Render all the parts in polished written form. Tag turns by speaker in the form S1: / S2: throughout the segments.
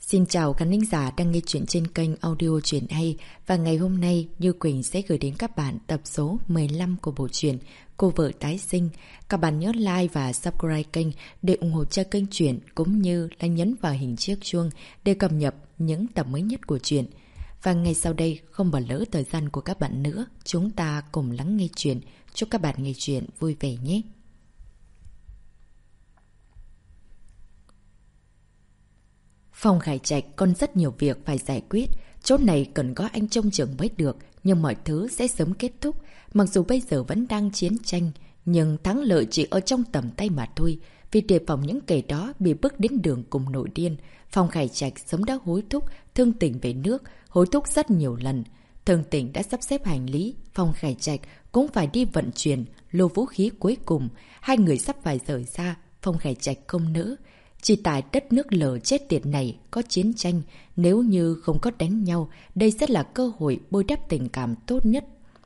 S1: Xin chào khán thính giả đang nghe chuyện trên kênh audio Chuyện Hay. Và ngày hôm nay Như Quỳnh sẽ gửi đến các bạn tập số 15 của bộ truyện Cô Vợ Tái Sinh. Các bạn nhớ like và subscribe kênh để ủng hộ cho kênh truyện, cũng như là nhấn vào hình chiếc chuông để cập nhật những tập mới nhất của truyện. Và ngay sau đây, không bỏ lỡ thời gian của các bạn nữa, chúng ta cùng lắng nghe truyện. Chúc các bạn nghe truyện vui vẻ nhé. Phong Khải Trạch còn rất nhiều việc phải giải quyết. Chỗ này cần có anh trông chừng mới được, nhưng mọi thứ sẽ sớm kết thúc. Mặc dù bây giờ vẫn đang chiến tranh, nhưng thắng lợi chỉ ở trong tầm tay mà thôi. Vì đề phòng những kẻ đó bị bước đến đường cùng nổi điên, Phong Khải Trạch sớm đã hối thúc Thương Tỉnh về nước, hối thúc rất nhiều lần. Thương Tỉnh đã sắp xếp hành lý, Phong Khải Trạch cũng phải đi vận chuyển lô vũ khí cuối cùng. Hai người sắp phải rời ra, Phong Khải Trạch không nỡ. Chỉ tại đất nước lở chết tiệt này có chiến tranh, nếu như không có đánh nhau, đây sẽ là cơ hội bồi đắp tình cảm tốt nhất.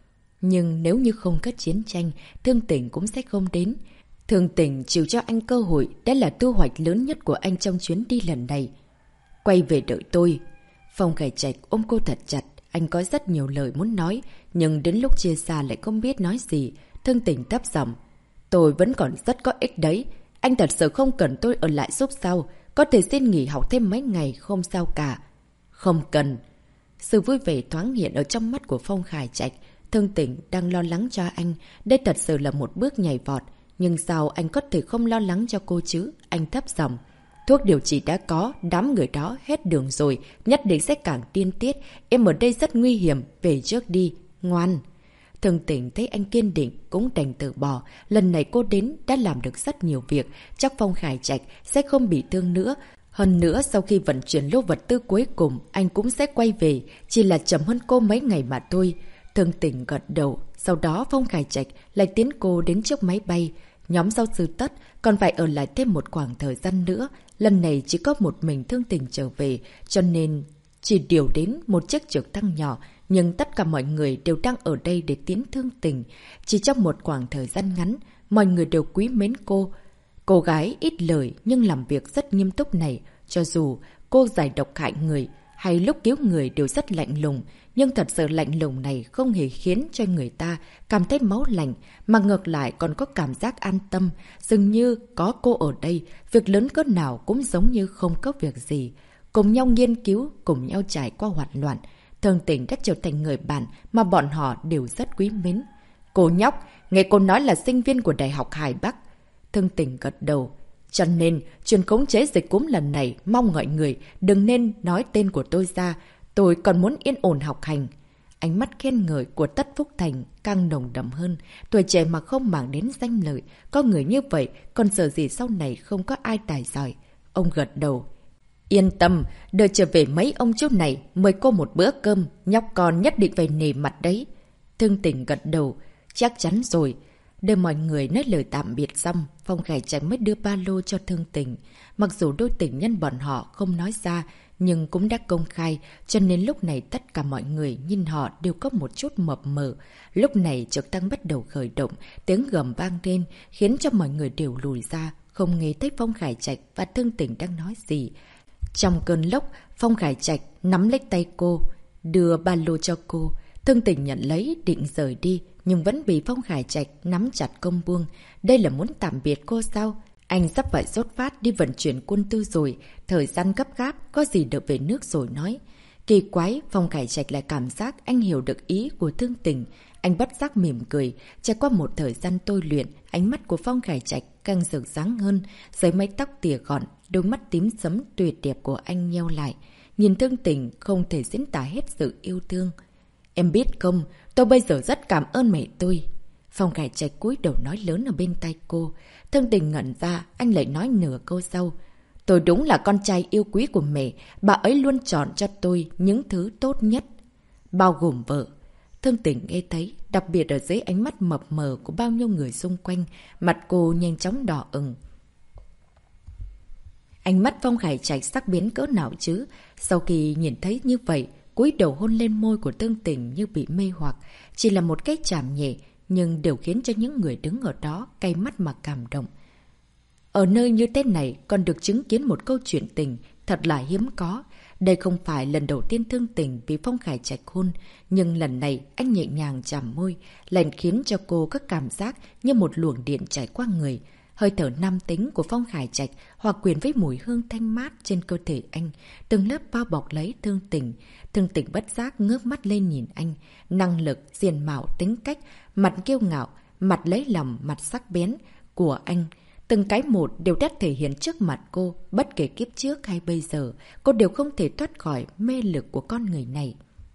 S1: Nhưng nếu như không có chiến tranh, Thương Tỉnh cũng sẽ không đến. Thương Tỉnh chịu cho anh cơ hội, đó là thu hoạch lớn nhất của anh trong chuyến đi lần này. Quay về đợi tôi. Phong Khải Trạch ôm cô thật chặt, anh có rất nhiều lời muốn nói, nhưng đến lúc chia xa lại không biết nói gì. Thương Tỉnh thấp giọng: tôi vẫn còn rất có ích đấy. Anh thật sự không cần tôi ở lại giúp sao? Có thể xin nghỉ học thêm mấy ngày, không sao cả. Không cần. Sự vui vẻ thoáng hiện ở trong mắt của Phong Khải Trạch. Thương Tỉnh đang lo lắng cho anh. Đây thật sự là một bước nhảy vọt. Nhưng sao anh có thể không lo lắng cho cô chứ? Anh thấp giọng: thuốc điều trị đã có, đám người đó hết đường rồi, nhất định sẽ càng điên tiết. Em ở đây rất nguy hiểm, về trước đi, ngoan. Thương Tỉnh thấy anh kiên định cũng đành từ bỏ. Lần này cô đến đã làm được rất nhiều việc, chắc Phong Khải Trạch sẽ không bị thương nữa. Hơn nữa sau khi vận chuyển lô vật tư cuối cùng, anh cũng sẽ quay về, chỉ là chậm hơn cô mấy ngày mà thôi. Thương Tỉnh gật đầu, sau đó Phong Khải Trạch lại tiến cô đến trước máy bay. Nhóm giáo sư Tất còn phải ở lại thêm một khoảng thời gian nữa. Lần này chỉ có một mình Thương Tỉnh trở về, cho nên chỉ điều đến một chiếc trực thăng nhỏ. Nhưng tất cả mọi người đều đang ở đây để tiến Thương Tỉnh. Chỉ trong một khoảng thời gian ngắn, mọi người đều quý mến cô. Cô gái ít lời nhưng làm việc rất nghiêm túc này. Cho dù cô giải độc hại người hay lúc cứu người đều rất lạnh lùng, nhưng thật sự lạnh lùng này không hề khiến cho người ta cảm thấy máu lạnh, mà ngược lại còn có cảm giác an tâm. Dường như có cô ở đây, việc lớn cỡ nào cũng giống như không có việc gì. Cùng nhau nghiên cứu, cùng nhau trải qua hoạn loạn, Thương Tỉnh đã trở thành người bạn mà bọn họ đều rất quý mến. Cô nhóc, nghe cô nói là sinh viên của Đại học Hải Bắc. Thương Tỉnh gật đầu. Cho nên, chuyện khống chế dịch cúm lần này mong mọi người đừng nên nói tên của tôi ra. Tôi còn muốn yên ổn học hành. Ánh mắt khen ngợi của Tất Phúc Thành càng nồng đậm hơn. Tuổi trẻ mà không màng đến danh lợi. Có người như vậy, còn sợ gì sau này không có ai tài giỏi. Ông gật đầu. Yên tâm, đợi trở về mấy ông chú này, mời cô một bữa cơm, nhóc con nhất định phải nể mặt đấy. Thương Tỉnh gật đầu, chắc chắn rồi. Đợi mọi người nói lời tạm biệt xong, Phong Khải Trạch mới đưa ba lô cho Thương Tỉnh. Mặc dù đôi tình nhân bọn họ không nói ra, nhưng cũng đã công khai, cho nên lúc này tất cả mọi người nhìn họ đều có một chút mập mờ. Lúc này trực thăng bắt đầu khởi động, tiếng gầm vang lên, khiến cho mọi người đều lùi ra, không nghe thấy Phong Khải Trạch và Thương Tỉnh đang nói gì. Trong cơn lốc, Phong Khải Trạch nắm lấy tay cô, đưa ba lô cho cô. Thương Tỉnh nhận lấy định rời đi, nhưng vẫn bị Phong Khải Trạch nắm chặt không buông. Đây là muốn tạm biệt cô sao? Anh sắp phải xuất phát đi vận chuyển quân tư rồi, thời gian gấp gáp, có gì được về nước rồi nói. Kỳ quái, Phong Khải Trạch lại cảm giác anh hiểu được ý của Thương Tỉnh. Anh bất giác mỉm cười. Trải qua một thời gian tôi luyện, ánh mắt của Phong Khải Trạch càng rực sáng hơn. Dưới mái tóc tỉa gọn, đôi mắt tím sẫm tuyệt đẹp của anh nheo lại. Nhìn Thương Tỉnh không thể diễn tả hết sự yêu thương. Em biết không, tôi bây giờ rất cảm ơn mẹ tôi. Phong Khải Trạch cúi đầu nói lớn ở bên tai cô. Thương Tình ngẩn ra, anh lại nói nửa câu sau. Tôi đúng là con trai yêu quý của mẹ, bà ấy luôn chọn cho tôi những thứ tốt nhất, bao gồm vợ. Thương Tình nghe thấy, đặc biệt ở dưới ánh mắt mập mờ của bao nhiêu người xung quanh, mặt cô nhanh chóng đỏ ửng. Ánh mắt Phong Khải Trạch sắc biến cỡ nào chứ? Sau khi nhìn thấy như vậy, cúi đầu hôn lên môi của Thương Tình như bị mê hoặc. Chỉ là một cái chạm nhẹ, nhưng đều khiến cho những người đứng ở đó cay mắt mà cảm động. Ở nơi như thế này còn được chứng kiến một câu chuyện tình, thật là hiếm có. Đây không phải lần đầu tiên Thương Tình vì Phong Khải Trạch hôn, nhưng lần này anh nhẹ nhàng chạm môi, lại khiến cho cô có cảm giác như một luồng điện chảy qua người. Hơi thở nam tính của Phong Khải Trạch hòa quyện với mùi hương thanh mát trên cơ thể anh, từng lớp bao bọc lấy Thương Tình. Thương Tình bất giác ngước mắt lên nhìn anh, năng lực, diện mạo, tính cách, mặt kiêu ngạo, mặt lấy lòng, mặt sắc bén của anh. Từng cái một đều đã thể hiện trước mặt cô, bất kể kiếp trước hay bây giờ, cô đều không thể thoát khỏi mê lực của con người này.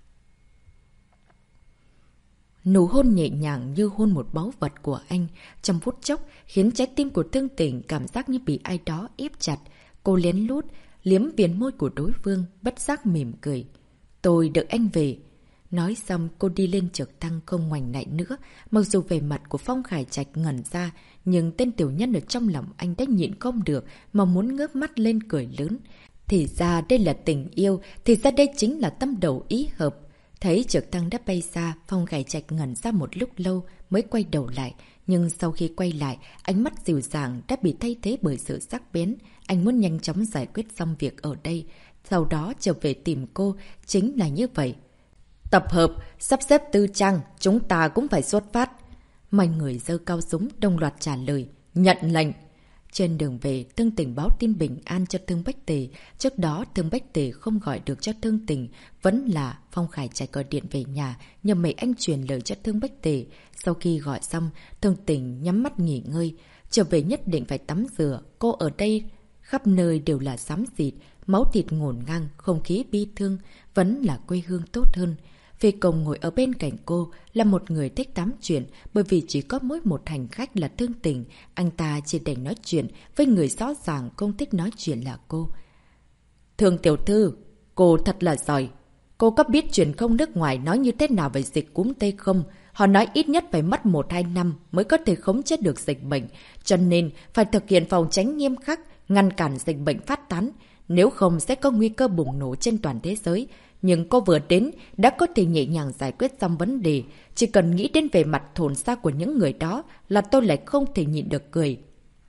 S1: Nụ hôn nhẹ nhàng như hôn một báu vật của anh, trong phút chốc khiến trái tim của Thương Tình cảm giác như bị ai đó ép chặt. Cô lén lút, liếm viền môi của đối phương, bất giác mỉm cười. Tôi đợi anh về. Nói xong cô đi lên trực thăng không ngoảnh lại nữa, mặc dù về mặt của Phong Khải Trạch ngẩn ra, nhưng tên tiểu nhân ở trong lòng anh đã nhịn không được mà muốn ngước mắt lên cười lớn. Thì ra đây là tình yêu, thì ra đây chính là tâm đầu ý hợp. Thấy trực thăng đã bay xa, Phong Khải Trạch ngẩn ra một lúc lâu mới quay đầu lại. Nhưng sau khi quay lại, ánh mắt dịu dàng đã bị thay thế bởi sự sắc bén. Anh muốn nhanh chóng giải quyết xong việc ở đây, sau đó trở về tìm cô, chính là như vậy. Tập hợp, sắp xếp tư trang, chúng ta cũng phải xuất phát. Mọi người giơ cao súng đồng loạt trả lời, nhận lệnh. Trên đường về, Thương Tình báo tin bình an cho Thương Bách Tề. Trước đó, Thương Bách Tề không gọi được cho Thương Tình, vẫn là Phong Khải Trạch gọi điện về nhà, nhờ mấy anh truyền lời cho Thương Bách Tề. Sau khi gọi xong, Thương Tình nhắm mắt nghỉ ngơi. Trở về nhất định phải tắm rửa, cô ở đây khắp nơi đều là xám xịt, máu thịt ngổn ngang, không khí bi thương, vẫn là quê hương tốt hơn. Phi Công ngồi ở bên cạnh cô là một người thích tám chuyện, bởi vì chỉ có mỗi một hành khách là Thương Tình, anh ta chỉ đành nói chuyện với người rõ ràng không thích nói chuyện là cô. Thương tiểu thư, cô thật là giỏi. Cô có biết truyền thông nước ngoài nói như thế nào về dịch cúm Tây không? Họ nói ít nhất phải mất 1-2 năm mới có thể khống chế được dịch bệnh, cho nên phải thực hiện phòng tránh nghiêm khắc, ngăn cản dịch bệnh phát tán, nếu không sẽ có nguy cơ bùng nổ trên toàn thế giới. Nhưng cô vừa đến đã có thể nhẹ nhàng giải quyết xong vấn đề. Chỉ cần nghĩ đến về mặt thổn xa của những người đó là tôi lại không thể nhịn được cười.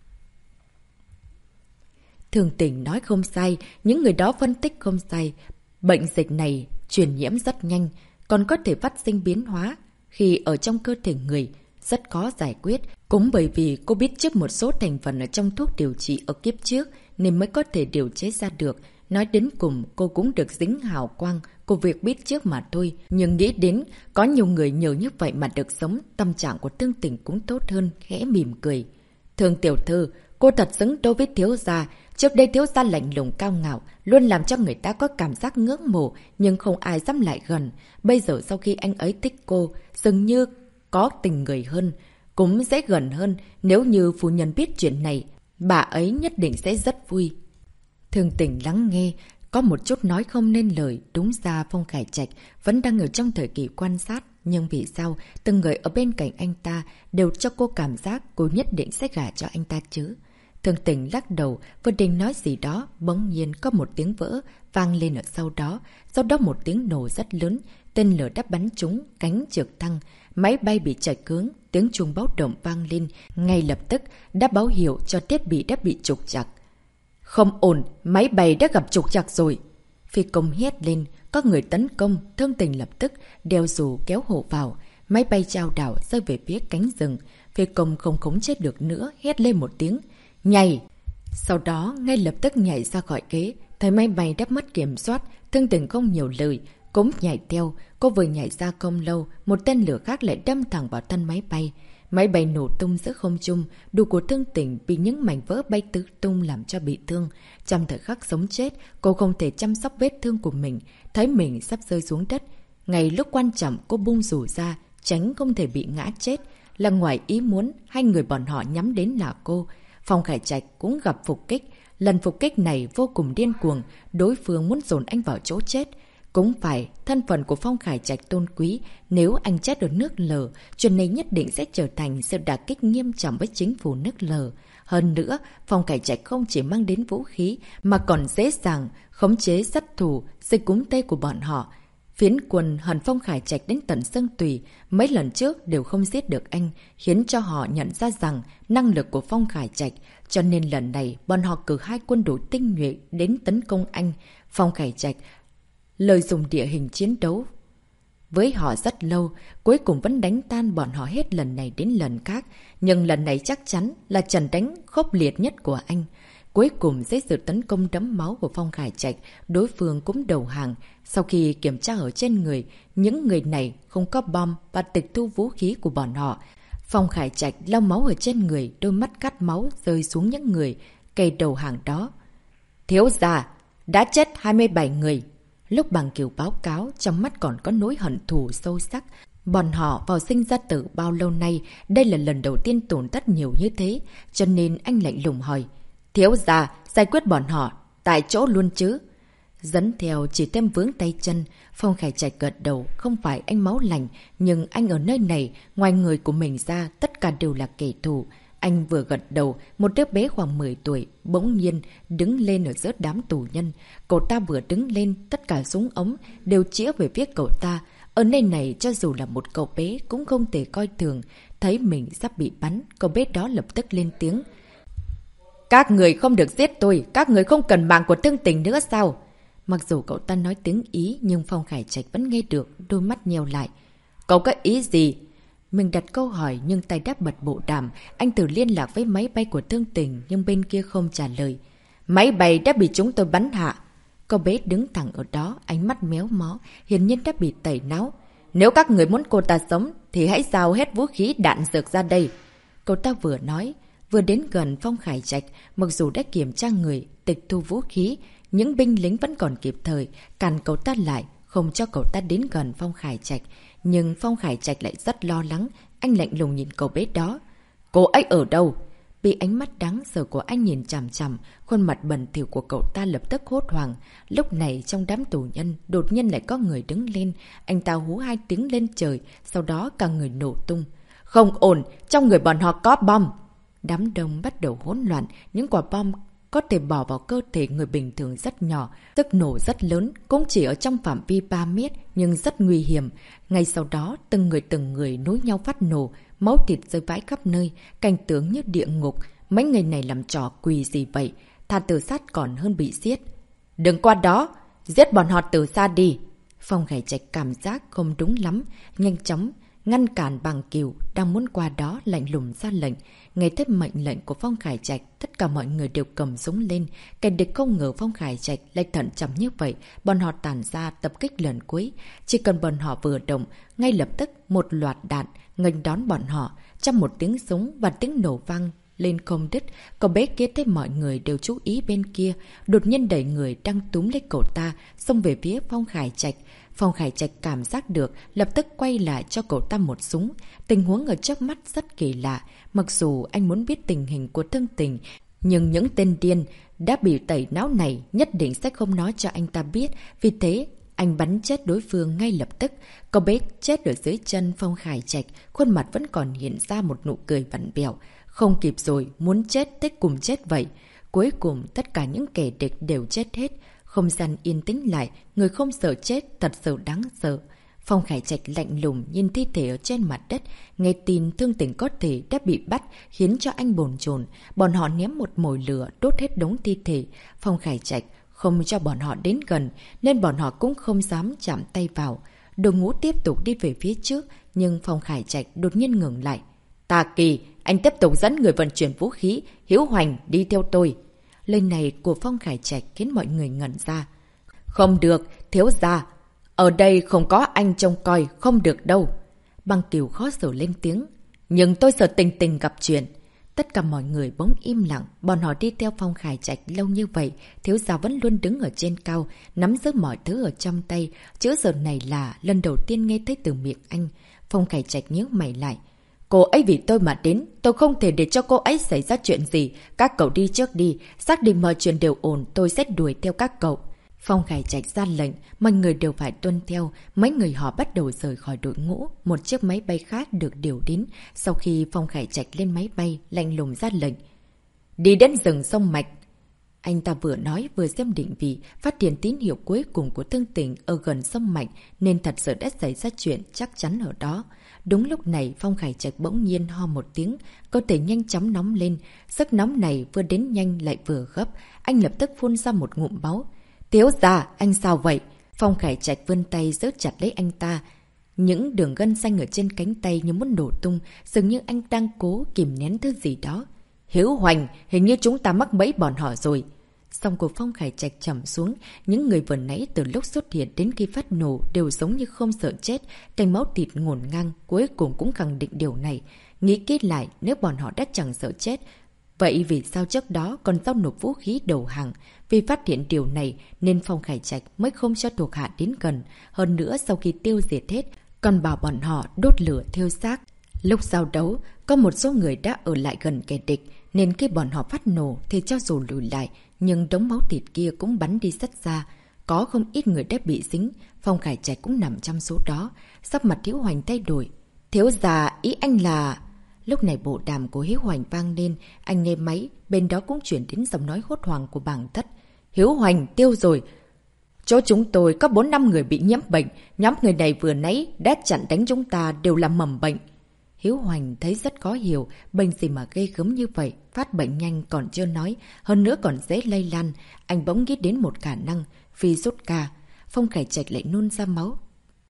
S1: Thương Tình nói không sai, những người đó phân tích không sai. Bệnh dịch này truyền nhiễm rất nhanh, còn có thể phát sinh biến hóa khi ở trong cơ thể người, rất khó giải quyết. Cũng bởi vì cô biết trước một số thành phần ở trong thuốc điều trị ở kiếp trước nên mới có thể điều chế ra được. Nói đến cùng, cô cũng được dính hào quang của việc biết trước mà thôi. Nhưng nghĩ đến, có nhiều người nhờ như vậy mà được sống, tâm trạng của Thương Tình cũng tốt hơn, khẽ mỉm cười. Thương tiểu thư, cô thật xứng đôi với thiếu gia. Trước đây thiếu gia lạnh lùng cao ngạo, luôn làm cho người ta có cảm giác ngưỡng mộ, nhưng không ai dám lại gần. Bây giờ sau khi anh ấy thích cô, dường như có tình người hơn, cũng dễ gần hơn. Nếu như phu nhân biết chuyện này, bà ấy nhất định sẽ rất vui. Thương Tình lắng nghe, có một chút nói không nên lời. Đúng ra Phong Khải Trạch vẫn đang ở trong thời kỳ quan sát, nhưng vì sao từng người ở bên cạnh anh ta đều cho cô cảm giác cô nhất định sẽ gả cho anh ta chứ? Thương Tình lắc đầu, vừa định nói gì đó, bỗng nhiên có một tiếng vỡ vang lên ở sau đó một tiếng nổ rất lớn, tên lửa đã bắn trúng cánh trực thăng, máy bay bị chệch hướng, tiếng chuông báo động vang lên, ngay lập tức đã báo hiệu cho thiết bị đã bị trục trặc. Không ổn, máy bay đã gặp trục trặc rồi. Phi Công hét lên, có người tấn công, Thương Tình lập tức đeo dù kéo hộ vào. Máy bay chao đảo rơi về phía cánh rừng. Phi Công không khống chế được nữa, hét lên một tiếng, nhảy! Sau đó ngay lập tức nhảy ra khỏi ghế, thấy máy bay đã mất kiểm soát, Thương Tình không nhiều lời, cũng nhảy theo. Cô vừa nhảy ra không lâu, một tên lửa khác lại đâm thẳng vào thân máy bay. Máy bay nổ tung giữa không trung, đồ của Thương Tình bị những mảnh vỡ bay tứ tung làm cho bị thương. Trong thời khắc sống chết, cô không thể chăm sóc vết thương của mình, thấy mình sắp rơi xuống đất. Ngay lúc quan trọng cô bung rủ ra, tránh không thể bị ngã chết. Là ngoài ý muốn, hai người bọn họ nhắm đến là cô. Phong Khải Trạch cũng gặp phục kích. Lần phục kích này vô cùng điên cuồng, đối phương muốn dồn anh vào chỗ chết. Cũng phải, thân phận của Phong Khải Trạch tôn quý, nếu anh chết ở nước Lờ, chuyện này nhất định sẽ trở thành sự đả kích nghiêm trọng với chính phủ nước Lờ. Hơn nữa, Phong Khải Trạch không chỉ mang đến vũ khí, mà còn dễ dàng khống chế sát thủ, dịch cúm Tây của bọn họ. Phiến quân hận Phong Khải Trạch đến tận xương tùy, mấy lần trước đều không giết được anh, khiến cho họ nhận ra rằng năng lực của Phong Khải Trạch cho nên lần này bọn họ cử 2 quân đội tinh nhuệ đến tấn công anh. Phong Khải Trạch lợi dụng địa hình chiến đấu với họ rất lâu, cuối cùng vẫn đánh tan bọn họ hết lần này đến lần khác. Nhưng lần này chắc chắn là trận đánh khốc liệt nhất của anh. Cuối cùng dưới sự tấn công đẫm máu của Phong Khải Trạch, đối phương cũng đầu hàng. Sau khi kiểm tra ở trên người, những người này không có bom và tịch thu vũ khí của bọn họ. Phong Khải Trạch lau máu ở trên người, đôi mắt cắt máu rơi xuống những người cây đầu hàng đó. Thiếu gia, đã chết 27 người. Lúc Bằng Kiều báo cáo, trong mắt còn có nỗi hận thù sâu sắc. Bọn họ vào sinh ra tử bao lâu nay, đây là lần đầu tiên tổn thất nhiều như thế, cho nên anh lạnh lùng hỏi. Thiếu gia, giải quyết bọn họ, tại chỗ luôn chứ? Dẫn theo chỉ thêm vướng tay chân, Phong Khải Trạch gật đầu, không phải anh máu lành, nhưng anh ở nơi này, ngoài người của mình ra, tất cả đều là kẻ thù. Anh vừa gật đầu, một đứa bé khoảng 10 tuổi, bỗng nhiên đứng lên ở giữa đám tù nhân. Cậu ta vừa đứng lên, tất cả súng ống đều chĩa về phía cậu ta. Ở nơi này, cho dù là một cậu bé cũng không thể coi thường. Thấy mình sắp bị bắn, cậu bé đó lập tức lên tiếng. Các người không được giết tôi, các người không cần mạng của Thương Tình nữa sao? Mặc dù cậu ta nói tiếng Ý, nhưng Phong Khải Trạch vẫn nghe được, đôi mắt nheo lại. Cậu có ý gì? Mình đặt câu hỏi nhưng tay đáp bật bộ đàm. Anh thử liên lạc với máy bay của Thương Tình nhưng bên kia không trả lời. Máy bay đã bị chúng tôi bắn hạ. Cậu bé đứng thẳng ở đó, ánh mắt méo mó, hiển nhiên đã bị tẩy não. Nếu các người muốn cô ta sống thì hãy giao hết vũ khí đạn dược ra đây. Cậu ta vừa nói, vừa đến gần Phong Khải Trạch. Mặc dù đã kiểm tra người, tịch thu vũ khí, những binh lính vẫn còn kịp thời cản cậu ta lại, không cho cậu ta đến gần Phong Khải Trạch. Nhưng Phong Khải Trạch lại rất lo lắng. Anh lạnh lùng nhìn cậu bé đó. Cô ấy ở đâu? Bị ánh mắt đáng sợ của anh nhìn chằm chằm, khuôn mặt bẩn thỉu của cậu ta lập tức hốt hoảng. Lúc này trong đám tù nhân, đột nhiên lại có người đứng lên. Anh ta hú 2 tiếng lên trời, sau đó cả người nổ tung. Không ổn, trong người bọn họ có bom. Đám đông bắt đầu hỗn loạn, những quả bom có thể bỏ vào cơ thể người bình thường rất nhỏ, tức nổ rất lớn, cũng chỉ ở trong phạm vi 3 mét, nhưng rất nguy hiểm. Ngay sau đó, từng người nối nhau phát nổ, máu thịt rơi vãi khắp nơi, cảnh tượng như địa ngục. Mấy người này làm trò quỷ gì vậy? Thà tự sát còn hơn bị giết. Đừng qua đó, giết bọn họ từ xa đi. Phong Khải Trạch cảm giác không đúng lắm, nhanh chóng ngăn cản Bằng Kiều đang muốn qua đó, lạnh lùng ra lệnh. Nghe thấy mệnh lệnh của Phong Khải Trạch, tất cả mọi người đều cầm súng lên. Kẻ địch không ngờ Phong Khải Trạch lại thận trọng như vậy, bọn họ tản ra tập kích lần cuối. Chỉ cần bọn họ vừa động, ngay lập tức một loạt đạn nghênh đón bọn họ. Trong một tiếng súng và tiếng nổ vang lên không đứt, cậu bé kia thấy mọi người đều chú ý bên kia, đột nhiên đẩy người đang túm lấy cậu ta, xông về phía Phong Khải Trạch. Phong Khải Trạch cảm giác được, lập tức quay lại cho cậu ta một súng. Tình huống ở trước mắt rất kỳ lạ, mặc dù anh muốn biết tình hình của Thương Tình, nhưng những tên điên đã bị tẩy não này nhất định sẽ không nói cho anh ta biết, vì thế anh bắn chết đối phương ngay lập tức. Cậu bé chết ở dưới chân Phong Khải Trạch, khuôn mặt vẫn còn hiện ra một nụ cười vặn vẹo. Không kịp rồi, muốn chết thích cùng chết vậy. Cuối cùng tất cả những kẻ địch đều chết hết. Không gian yên tĩnh lại, người không sợ chết thật sự đáng sợ. Phong Khải Trạch lạnh lùng nhìn thi thể ở trên mặt đất, nghe tin Thương Tình có thể đã bị bắt, khiến cho anh bồn chồn. Bọn họ ném một mồi lửa đốt hết đống thi thể. Phong Khải Trạch không cho bọn họ đến gần, nên bọn họ cũng không dám chạm tay vào. Đội ngũ tiếp tục đi về phía trước, nhưng Phong Khải Trạch đột nhiên ngừng lại. Tà Kỳ, anh tiếp tục dẫn người vận chuyển vũ khí, Hiếu Hoành đi theo tôi. Lời này của Phong Khải Trạch khiến mọi người ngẩn ra. Không được, thiếu gia. Ở đây không có anh trông coi, không được đâu. Bằng Kiều khó xử lên tiếng. Nhưng tôi sợ Tình Tình gặp chuyện. Tất cả mọi người bỗng im lặng, bọn họ đi theo Phong Khải Trạch lâu như vậy, thiếu gia vẫn luôn đứng ở trên cao, nắm giữ mọi thứ ở trong tay. Chữ giờ này là lần đầu tiên nghe thấy từ miệng anh. Phong Khải Trạch nhíu mày lại. Cô ấy vì tôi mà đến, tôi không thể để cho cô ấy xảy ra chuyện gì. Các cậu đi trước đi, xác định mọi chuyện đều ổn, tôi sẽ đuổi theo các cậu. Phong Khải Trạch ra lệnh, mọi người đều phải tuân theo. Mấy người họ bắt đầu rời khỏi đội ngũ. Một chiếc máy bay khác được điều đến. Sau khi Phong Khải Trạch lên máy bay, lạnh lùng ra lệnh. Đi đến rừng sông Mạch. Anh ta vừa nói vừa xem định vị, phát hiện tín hiệu cuối cùng của Thương Tình ở gần sông Mạch, nên thật sự đã xảy ra chuyện chắc chắn ở đó. Đúng lúc này Phong Khải Trạch bỗng nhiên ho một tiếng, cơ thể nhanh chóng nóng lên. Sức nóng này vừa đến nhanh lại vừa gấp, anh lập tức phun ra một ngụm máu. Thiếu gia, anh sao vậy? Phong Khải Trạch vươn tay giữ chặt lấy anh ta. Những đường gân xanh ở trên cánh tay như muốn nổ tung, dường như anh đang cố kìm nén thứ gì đó. Hiếu Hoành, hình như chúng ta mắc bẫy bọn họ rồi. Giọng của Phong Khải Trạch trầm xuống, những người vừa nãy từ lúc xuất hiện đến khi phát nổ đều giống như không sợ chết, cành máu thịt ngổn ngang, cuối cùng cũng khẳng định điều này. Nghĩ kỹ lại, nếu bọn họ đã chẳng sợ chết, vậy vì sao trước đó còn giao nộp vũ khí đầu hàng? Vì phát hiện điều này nên Phong Khải Trạch mới không cho thuộc hạ đến gần. Hơn nữa sau khi tiêu diệt hết, còn bảo bọn họ đốt lửa thiêu xác. Lúc giao đấu, có một số người đã ở lại gần kẻ địch, nên khi bọn họ phát nổ thì cho dù lùi lại, nhưng đống máu thịt kia cũng bắn đi rất xa. Có không ít người đã bị dính, Phong Khải Trạch cũng nằm trong số đó. Sắc mặt Hiếu Hoành thay đổi. Thiếu gia, ý anh là... Lúc này bộ đàm của Hiếu Hoành vang lên, anh nghe máy, bên đó cũng chuyển đến giọng nói hốt hoảng của bảng Thất. Hiếu Hoành, tiêu rồi. Chỗ chúng tôi có 4-5 người bị nhiễm bệnh, nhóm người này vừa nãy đã chặn đánh chúng ta đều là mầm bệnh. Hiếu Hoành thấy rất khó hiểu, bệnh gì mà ghê gớm như vậy, phát bệnh nhanh còn chưa nói, hơn nữa còn dễ lây lan. Anh bỗng nghĩ đến một khả năng, virus ca. Phong Khải Trạch lại nôn ra máu.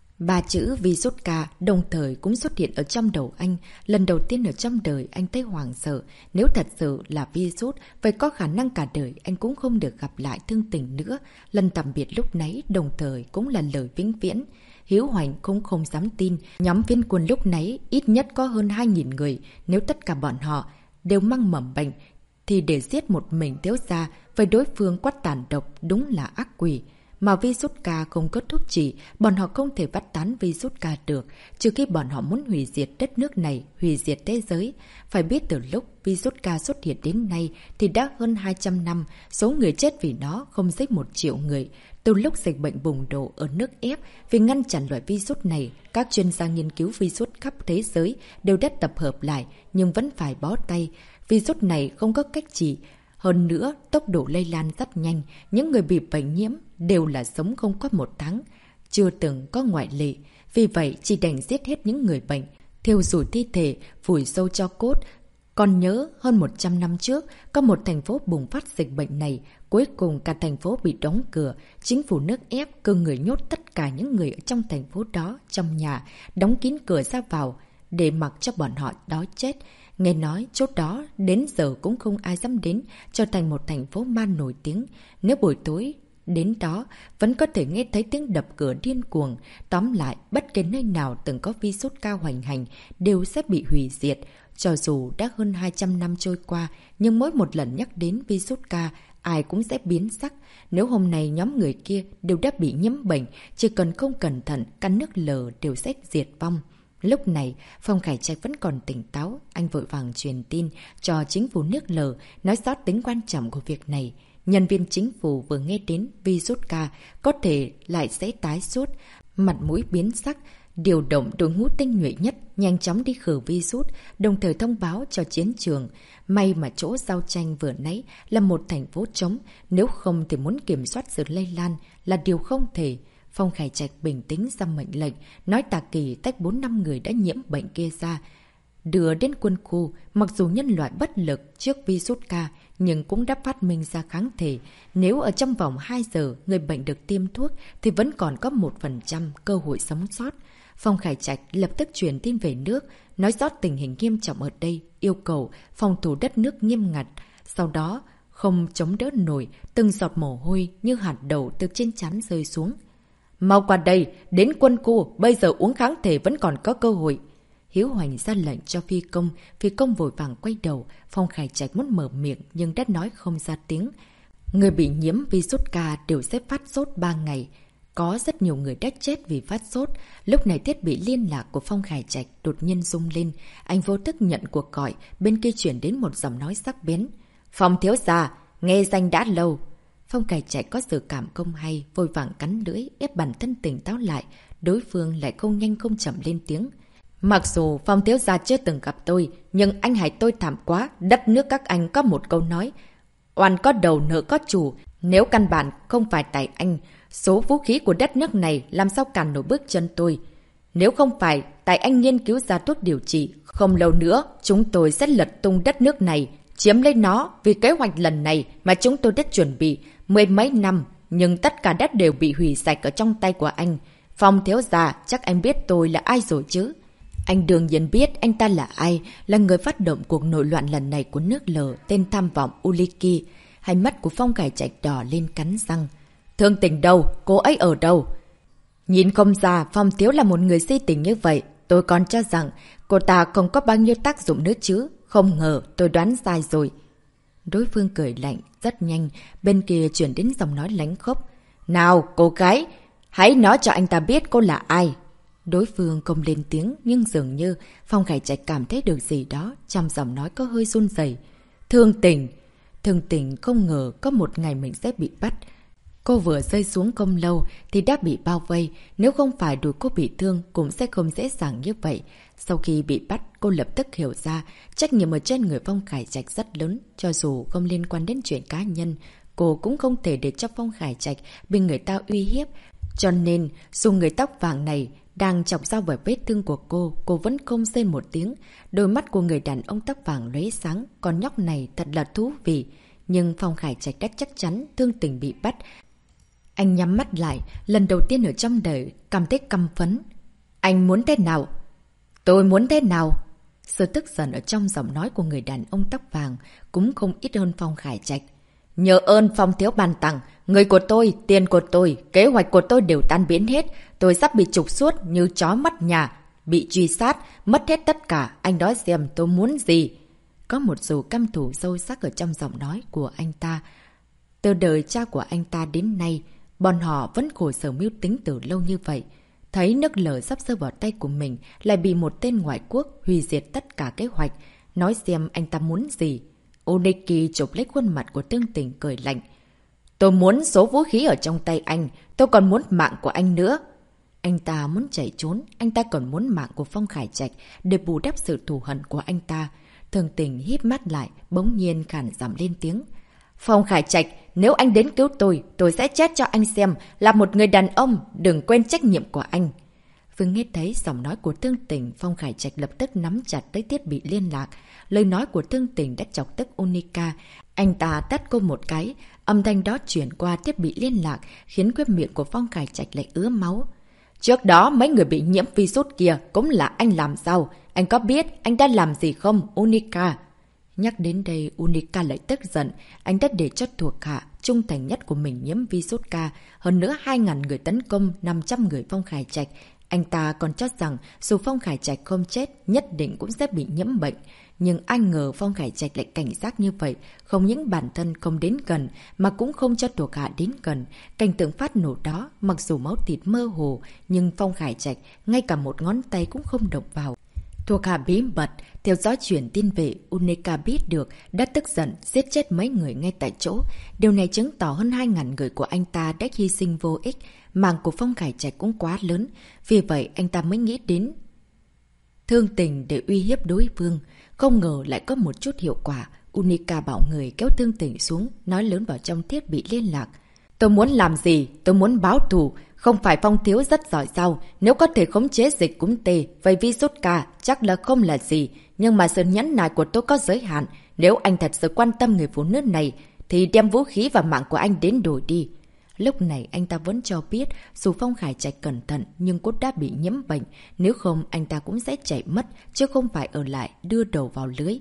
S1: 3 chữ virus ca đồng thời cũng xuất hiện ở trong đầu anh. Lần đầu tiên ở trong đời anh thấy hoảng sợ. Nếu thật sự là virus, vậy có khả năng cả đời anh cũng không được gặp lại thương tình nữa. Lần tạm biệt lúc nãy đồng thời cũng là lời vĩnh viễn. Hiếu Hoành cũng không dám tin, nhóm viên quân lúc nãy ít nhất có hơn 2.000 người. Nếu tất cả bọn họ đều mang mầm bệnh, thì để giết một mình thiếu gia, với đối phương quát tàn độc đúng là ác quỷ. Mà virus ca không có thuốc trị, bọn họ không thể vắt tán virus ca được, trừ khi bọn họ muốn hủy diệt đất nước này, hủy diệt thế giới. Phải biết từ lúc virus ca xuất hiện đến nay thì đã hơn 200 năm, số người chết vì nó không dưới 1 triệu người. Từ lúc dịch bệnh bùng nổ ở nước Ép, vì ngăn chặn loại virus này, các chuyên gia nghiên cứu virus khắp thế giới đều đã tập hợp lại nhưng vẫn phải bó tay. Virus này không có cách trị. Hơn nữa, tốc độ lây lan rất nhanh, những người bị bệnh nhiễm đều là sống không có 1 tháng. Chưa từng có ngoại lệ, vì vậy chỉ đành giết hết những người bệnh, thiêu rụi thi thể, vùi sâu cho cốt. Còn nhớ, hơn 100 năm trước, có một thành phố bùng phát dịch bệnh này, cuối cùng cả thành phố bị đóng cửa, chính phủ nước Ép cử người nhốt tất cả những người ở trong thành phố đó trong nhà, đóng kín cửa ra vào, để mặc cho bọn họ đói chết. Nghe nói chốt đó đến giờ cũng không ai dám đến, trở thành một thành phố ma nổi tiếng. Nếu buổi tối đến đó vẫn có thể nghe thấy tiếng đập cửa điên cuồng. Tóm lại, bất kể nơi nào từng có virus cao hoành hành đều sẽ bị hủy diệt. Cho dù đã hơn 200 năm trôi qua, nhưng mỗi một lần nhắc đến virus ca, ai cũng sẽ biến sắc. Nếu hôm nay nhóm người kia đều đã bị nhiễm bệnh, chỉ cần không cẩn thận, căn nước lờ đều sẽ diệt vong. Lúc này, Phong Khải Trạch vẫn còn tỉnh táo, anh vội vàng truyền tin cho chính phủ nước L, nói rõ tính quan trọng của việc này. Nhân viên chính phủ vừa nghe đến virus ca có thể lại sẽ tái sốt, mặt mũi biến sắc, điều động đội ngũ tinh nhuệ nhất nhanh chóng đi khử virus, đồng thời thông báo cho chiến trường. May mà chỗ giao tranh vừa nãy là một thành phố trống, nếu không thì muốn kiểm soát sự lây lan là điều không thể. Phong Khải Trạch bình tĩnh ra mệnh lệnh, nói Tà Kỳ tách 4-5 người đã nhiễm bệnh kia ra, đưa đến quân khu. Mặc dù nhân loại bất lực trước virus ca, nhưng cũng đã phát minh ra kháng thể. Nếu ở trong vòng 2 giờ người bệnh được tiêm thuốc, thì vẫn còn có 1% cơ hội sống sót. Phong Khải Trạch lập tức truyền tin về nước, nói rõ tình hình nghiêm trọng ở đây, yêu cầu phòng thủ đất nước nghiêm ngặt. Sau đó, không chống đỡ nổi, từng giọt mồ hôi như hạt đậu từ trên trán rơi xuống. Mau qua đây, đến quân khu, bây giờ uống kháng thể vẫn còn có cơ hội. Hiếu Hoành ra lệnh cho phi công vội vàng quay đầu. Phong Khải Trạch muốn mở miệng nhưng đã nói không ra tiếng. Người bị nhiễm virus ca đều sẽ phát sốt 3 ngày. Có rất nhiều người đã chết vì phát sốt. Lúc này thiết bị liên lạc của Phong Khải Trạch đột nhiên rung lên. Anh vô thức nhận cuộc gọi, bên kia chuyển đến một giọng nói sắc bén. Phong thiếu gia, nghe danh đã lâu. Phong Khải Trạch có sự cảm công hay, vội vàng cắn lưỡi, ép bản thân tỉnh táo lại. Đối phương lại không nhanh không chậm lên tiếng. Mặc dù Phong thiếu gia chưa từng gặp tôi, nhưng anh hại tôi thảm quá. Đất nước các anh có một câu nói, oan có đầu nợ có chủ. Nếu căn bản không phải tại anh, số vũ khí của đất nước này làm sao cản nổi bước chân tôi. Nếu không phải tại anh nghiên cứu ra thuốc điều trị, không lâu nữa chúng tôi sẽ lật tung đất nước này, chiếm lấy nó. Vì kế hoạch lần này mà chúng tôi đã chuẩn bị mười mấy năm, nhưng tất cả đất đều bị hủy sạch ở trong tay của anh. Phong thiếu gia, chắc anh biết tôi là ai rồi chứ? Anh đương nhiên biết anh ta là ai, là người phát động cuộc nội loạn lần này của nước Lờ, tên tham vọng Uliki. Hai mắt của Phong Khải Trạch đỏ lên cắn răng. Thương Tình đâu? Cô ấy ở đâu? Nhìn không ra Phong thiếu là một người si tình như vậy. Tôi còn cho rằng cô ta không có bao nhiêu tác dụng nữa chứ. Không ngờ tôi đoán sai rồi. Đối phương cười lạnh, rất nhanh. Bên kia chuyển đến giọng nói lánh khốc. Nào, cô gái, hãy nói cho anh ta biết cô là ai. Đối phương không lên tiếng, nhưng dường như Phong Khải Trạch cảm thấy được gì đó, trong giọng nói có hơi run rẩy. Thương Tình. Thương Tình không ngờ có một ngày mình sẽ bị bắt. Cô vừa rơi xuống không lâu thì đã bị bao vây. Nếu không phải đuổi cô bị thương cũng sẽ không dễ dàng như vậy. Sau khi bị bắt, cô lập tức hiểu ra trách nhiệm ở trên người Phong Khải Trạch rất lớn. Cho dù không liên quan đến chuyện cá nhân, cô cũng không thể để cho Phong Khải Trạch bị người ta uy hiếp. Cho nên, dù người tóc vàng này đang chọc dao vào vết thương của cô vẫn không rên một tiếng. Đôi mắt của người đàn ông tóc vàng lóe sáng, con nhóc này thật là thú vị. Nhưng Phong Khải Trạch đã chắc chắn Thương Tình bị bắt. Anh nhắm mắt lại, lần đầu tiên ở trong đời cảm thấy căm phẫn. Anh muốn thế nào? Tôi muốn thế nào? Sự tức giận ở trong giọng nói của người đàn ông tóc vàng cũng không ít hơn Phong Khải Trạch. Nhờ ơn Phong thiếu ban tặng, người của tôi, tiền của tôi, kế hoạch của tôi đều tan biến hết. Tôi sắp bị trục xuất như chó mất nhà, bị truy sát, mất hết tất cả. Anh nói xem tôi muốn gì? Có một dù căm thù sâu sắc ở trong giọng nói của anh ta. Từ đời cha của anh ta đến nay, bọn họ vẫn khổ sở mưu tính từ lâu như vậy. Thấy nước Lờ sắp rơi vào tay của mình, lại bị một tên ngoại quốc hủy diệt tất cả kế hoạch. Nói xem anh ta muốn gì? Oneki chụp lấy khuôn mặt của Thương Tình cười lạnh. Tôi muốn số vũ khí ở trong tay anh, tôi còn muốn mạng của anh nữa. Anh ta muốn chạy trốn, anh ta còn muốn mạng của Phong Khải Trạch để bù đắp sự thù hận của anh ta. Thương Tình híp mắt lại, bỗng nhiên khản giọng lên tiếng. Phong Khải Trạch, nếu anh đến cứu tôi sẽ chết cho anh xem, là một người đàn ông, đừng quên trách nhiệm của anh. Vừa nghe thấy giọng nói của Thương Tình, Phong Khải Trạch lập tức nắm chặt tới thiết bị liên lạc. Lời nói của Thương Tình đã chọc tức Onika. Anh ta tát cô một cái, âm thanh đó chuyển qua thiết bị liên lạc, khiến khóe miệng của Phong Khải Trạch lại ứa máu. Trước đó mấy người bị nhiễm virus kia cũng là anh làm sao? Anh có biết anh đã làm gì không, Onika? Nhắc đến đây, Onika lại tức giận. Anh đã để cho thuộc hạ trung thành nhất của mình nhiễm virus K. Hơn nữa 2.000 người tấn công 500 người Phong Khải Trạch. Anh ta còn cho rằng dù Phong Khải Trạch không chết, nhất định cũng sẽ bị nhiễm bệnh. Nhưng ai ngờ Phong Khải Trạch lại cảnh giác như vậy, không những bản thân không đến gần, mà cũng không cho thuộc hạ đến gần. Cảnh tượng phát nổ đó, mặc dù máu thịt mơ hồ, nhưng Phong Khải Trạch ngay cả một ngón tay cũng không động vào. Thuộc hạ bí mật, theo dõi truyền tin về, Uneka biết được, đã tức giận, giết chết mấy người ngay tại chỗ. Điều này chứng tỏ hơn 2.000 người của anh ta đã hy sinh vô ích, mạng của Phong Khải Trạch cũng quá lớn. Vì vậy, anh ta mới nghĩ đến Thương Tình để uy hiếp đối phương. Không ngờ lại có một chút hiệu quả. Unica bảo người kéo Thương Tình xuống, nói lớn vào trong thiết bị liên lạc. Tôi muốn làm gì? Tôi muốn báo thù. Không phải Phong thiếu rất giỏi sao? Nếu có thể khống chế dịch cúm T, vậy virus K chắc là không là gì. Nhưng mà sự nhẫn nại của tôi có giới hạn. Nếu anh thật sự quan tâm người phụ nữ này, thì đem vũ khí và mạng của anh đến đổi đi. Lúc này anh ta vẫn cho biết dù Phong Khải Trạch cẩn thận nhưng cũng đã bị nhiễm bệnh. Nếu không anh ta cũng sẽ chạy mất, chứ không phải ở lại đưa đầu vào lưới.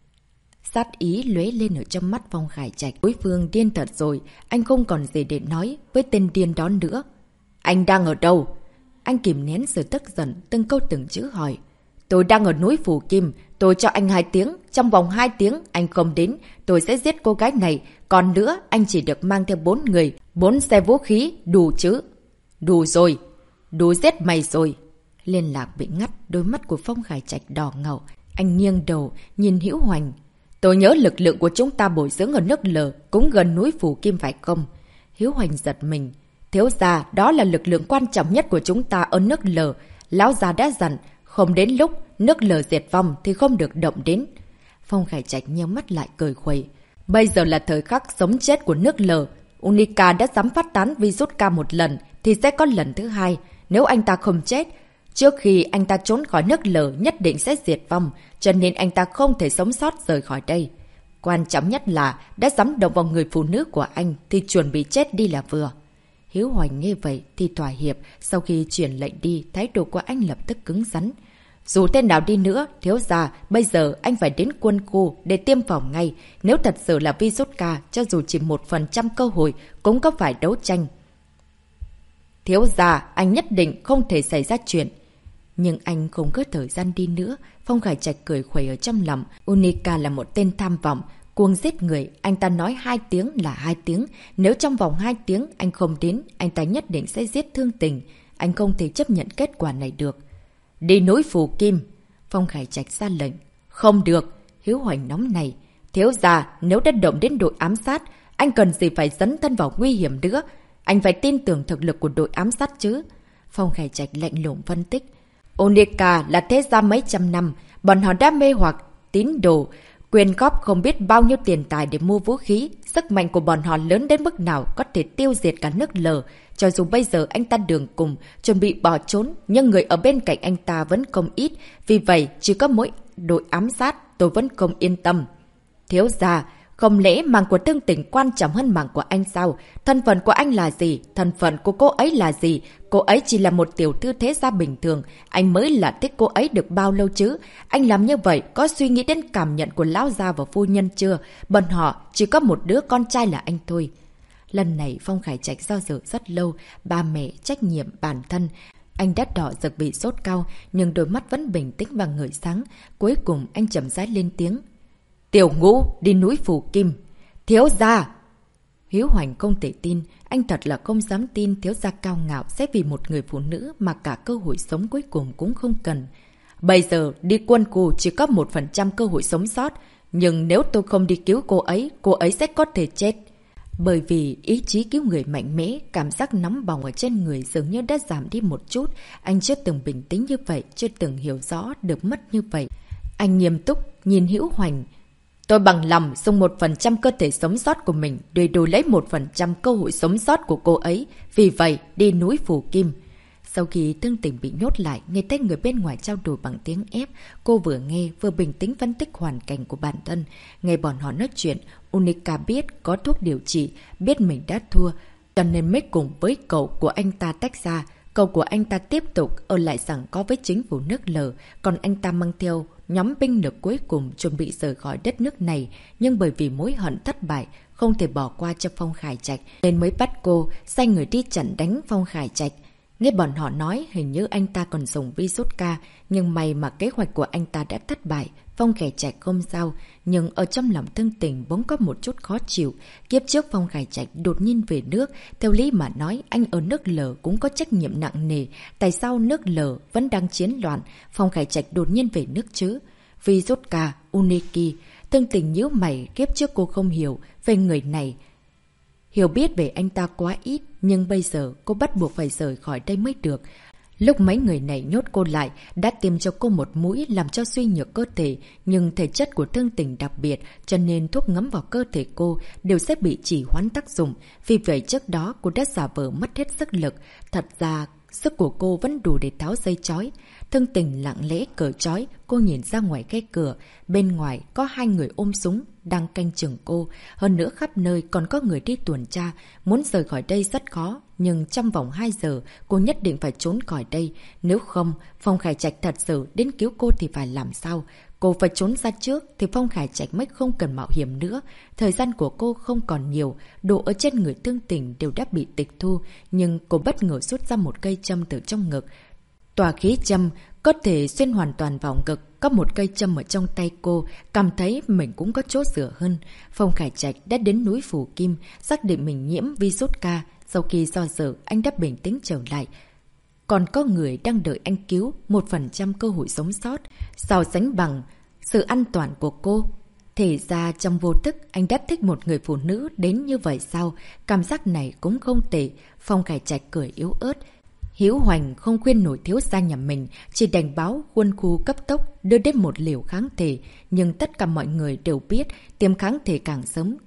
S1: Sát ý lóe lên ở trong mắt Phong Khải Trạch. Đối phương điên thật rồi, anh không còn gì để nói với tên điên đó nữa. Anh đang ở đâu? Anh kìm nén sự tức giận, từng câu từng chữ hỏi. Tôi đang ở núi Phù Kim, tôi cho anh 2 tiếng, trong vòng 2 tiếng anh không đến, tôi sẽ giết cô gái này. Còn nữa, anh chỉ được mang theo 4 người, 4 xe vũ khí, đủ chứ? Đủ rồi, đủ giết mày rồi. Liên lạc bị ngắt, đôi mắt của Phong Khải Trạch đỏ ngầu. Anh nghiêng đầu, nhìn Hữu Hoành. Tôi nhớ lực lượng của chúng ta bồi dưỡng ở nước Lờ, cũng gần núi Phù Kim phải không? Hữu Hoành giật mình. Thiếu gia, đó là lực lượng quan trọng nhất của chúng ta ở nước Lờ. Lão già đã dặn, không đến lúc nước Lờ diệt vong thì không được động đến. Phong Khải Trạch nheo mắt lại cười khuây. Bây giờ là thời khắc sống chết của nước Lờ. Unica đã dám phát tán virus K một lần thì sẽ có lần thứ hai. Nếu anh ta không chết, Trước khi anh ta trốn khỏi nước lở nhất định sẽ diệt vong, cho nên anh ta không thể sống sót rời khỏi đây. Quan trọng nhất là đã dám động vào người phụ nữ của anh thì chuẩn bị chết đi là vừa. Hiếu Hoành nghe vậy thì thỏa hiệp, sau khi chuyển lệnh đi, thái độ của anh lập tức cứng rắn. Dù tên nào đi nữa, thiếu gia, bây giờ anh phải đến quân khu để tiêm phòng ngay. Nếu thật sự là Vizotka, cho dù chỉ 1% cơ hội cũng có phải đấu tranh. Thiếu gia, anh nhất định không thể xảy ra chuyện. Nhưng anh không có thời gian đi nữa. Phong Khải Trạch cười khuẩy ở trong lòng. Unica là một tên tham vọng, cuồng giết người. Anh ta nói 2 tiếng là 2 tiếng. Nếu trong vòng 2 tiếng anh không đến, anh ta nhất định sẽ giết Thương Tình. Anh không thể chấp nhận kết quả này được. Đi núi Phù Kim. Phong Khải Trạch ra lệnh. Không được. Hiếu Hoành nóng này. Thiếu gia, nếu đã động đến đội ám sát, anh cần gì phải dấn thân vào nguy hiểm nữa. Anh phải tin tưởng thực lực của đội ám sát chứ. Phong Khải Trạch lạnh lùng phân tích. Unica là thế gia mấy trăm năm. Bọn họ đã mê hoặc, tín đồ, quyên góp không biết bao nhiêu tiền tài để mua vũ khí. Sức mạnh của bọn họ lớn đến mức nào có thể tiêu diệt cả nước lờ. Cho dù bây giờ anh ta đường cùng, chuẩn bị bỏ trốn, nhưng người ở bên cạnh anh ta vẫn không ít. Vì vậy, chỉ có mỗi đội ám sát, tôi vẫn không yên tâm. Thiếu gia, không lẽ mạng của Thương Tình quan trọng hơn mạng của anh sao? Thân phận của anh là gì? Thân phận của cô ấy là gì? Cô ấy chỉ là một tiểu thư thế gia bình thường. Anh mới là thích cô ấy được bao lâu chứ? Anh làm như vậy có suy nghĩ đến cảm nhận của lão gia và phu nhân chưa? Bọn họ chỉ có một đứa con trai là anh thôi. Lần này Phong Khải Trạch do dự rất lâu. Ba mẹ, trách nhiệm, bản thân. Anh đã đỏ rực bị sốt cao, nhưng đôi mắt vẫn bình tĩnh và ngời sáng. Cuối cùng anh chậm rãi lên tiếng. Tiểu Ngũ, đi núi Phù Kim. Thiếu gia! Hiếu Hoành không thể tin, anh thật là không dám tin thiếu gia cao ngạo sẽ vì một người phụ nữ mà cả cơ hội sống cuối cùng cũng không cần. Bây giờ đi quân khu chỉ có 1% cơ hội sống sót, nhưng nếu tôi không đi cứu cô ấy sẽ có thể chết. Bởi vì ý chí cứu người mạnh mẽ, cảm giác nóng bỏng ở trên người dường như đã giảm đi một chút. Anh chưa từng bình tĩnh như vậy, chưa từng hiểu rõ được mất như vậy. Anh nghiêm túc nhìn Hiếu Hoành. Tôi bằng lòng dùng 1% cơ thể sống sót của mình để đổi lấy 1% cơ hội sống sót của cô ấy. Vì vậy, đi núi Phù Kim. Sau khi Thương Tình bị nhốt lại, nghe thấy người bên ngoài trao đổi bằng tiếng ép. Cô vừa nghe, vừa bình tĩnh phân tích hoàn cảnh của bản thân. Nghe bọn họ nói chuyện, Unica biết có thuốc điều trị, biết mình đã thua. Cho nên mới cùng với cậu của anh ta tách ra. Cậu của anh ta tiếp tục ở lại giằng co với chính phủ nước lờ, còn anh ta mang theo nhóm binh lực cuối cùng chuẩn bị rời khỏi đất nước này, nhưng bởi vì mối hận thất bại, không thể bỏ qua cho Phong Khải Trạch, nên mới bắt cô, sai người đi chặn đánh Phong Khải Trạch. Nghe bọn họ nói hình như anh ta còn dùng Vizotka, nhưng may mà kế hoạch của anh ta đã thất bại. Phong Khải Trạch không sao, nhưng ở trong lòng Thương Tình bỗng có một chút khó chịu. Kiếp trước Phong Khải Trạch đột nhiên về nước, theo lý mà nói anh ở nước lờ cũng có trách nhiệm nặng nề. Tại sao nước lờ vẫn đang chiến loạn, Phong Khải Trạch đột nhiên về nước chứ? Vizotka, Uniki, Thương Tình nhíu mày, kiếp trước cô không hiểu về người này. Hiểu biết về anh ta quá ít, nhưng bây giờ cô bắt buộc phải rời khỏi đây mới được. Lúc mấy người này nhốt cô lại, đã tiêm cho cô một mũi làm cho suy nhược cơ thể, nhưng thể chất của Thương Tình đặc biệt, cho nên thuốc ngấm vào cơ thể cô đều sẽ bị trì hoãn tác dụng. Vì vậy trước đó cô đã giả vờ mất hết sức lực, thật ra sức của cô vẫn đủ để tháo dây chói. Thương Tình lặng lẽ cởi chói, cô nhìn ra ngoài khe cửa, bên ngoài có 2 người ôm súng đang canh chừng cô, hơn nữa khắp nơi còn có người đi tuần tra, muốn rời khỏi đây rất khó, nhưng trong vòng 2 giờ cô nhất định phải trốn khỏi đây, nếu không Phong Khải Trạch thật sự đến cứu cô thì phải làm sao? Cô phải trốn ra trước thì Phong Khải Trạch mới không cần mạo hiểm nữa. Thời gian của cô không còn nhiều, đồ ở trên người Thương Tình đều đã bị tịch thu, nhưng cô bất ngờ rút ra một cây châm từ trong ngực. Tòa khí châm có thể xuyên hoàn toàn vào ngực, có một cây châm ở trong tay cô, cảm thấy mình cũng có chỗ dựa hơn. Phong Khải Trạch đã đến núi Phù Kim, xác định mình nhiễm Vizotka. Sau khi do dự, anh đã bình tĩnh trở lại. Còn có người đang đợi anh cứu, 1% cơ hội sống sót, so sánh bằng sự an toàn của cô. Thì ra trong vô thức anh đã thích một người phụ nữ đến như vậy sao? Cảm giác này cũng không tệ. Phong Khải Trạch cười yếu ớt. Hiếu Hoành không khuyên nổi thiếu gia nhà mình, chỉ đành báo quân khu cấp tốc đưa đến một liều kháng thể. Nhưng tất cả mọi người đều biết tiêm kháng thể càng sớm,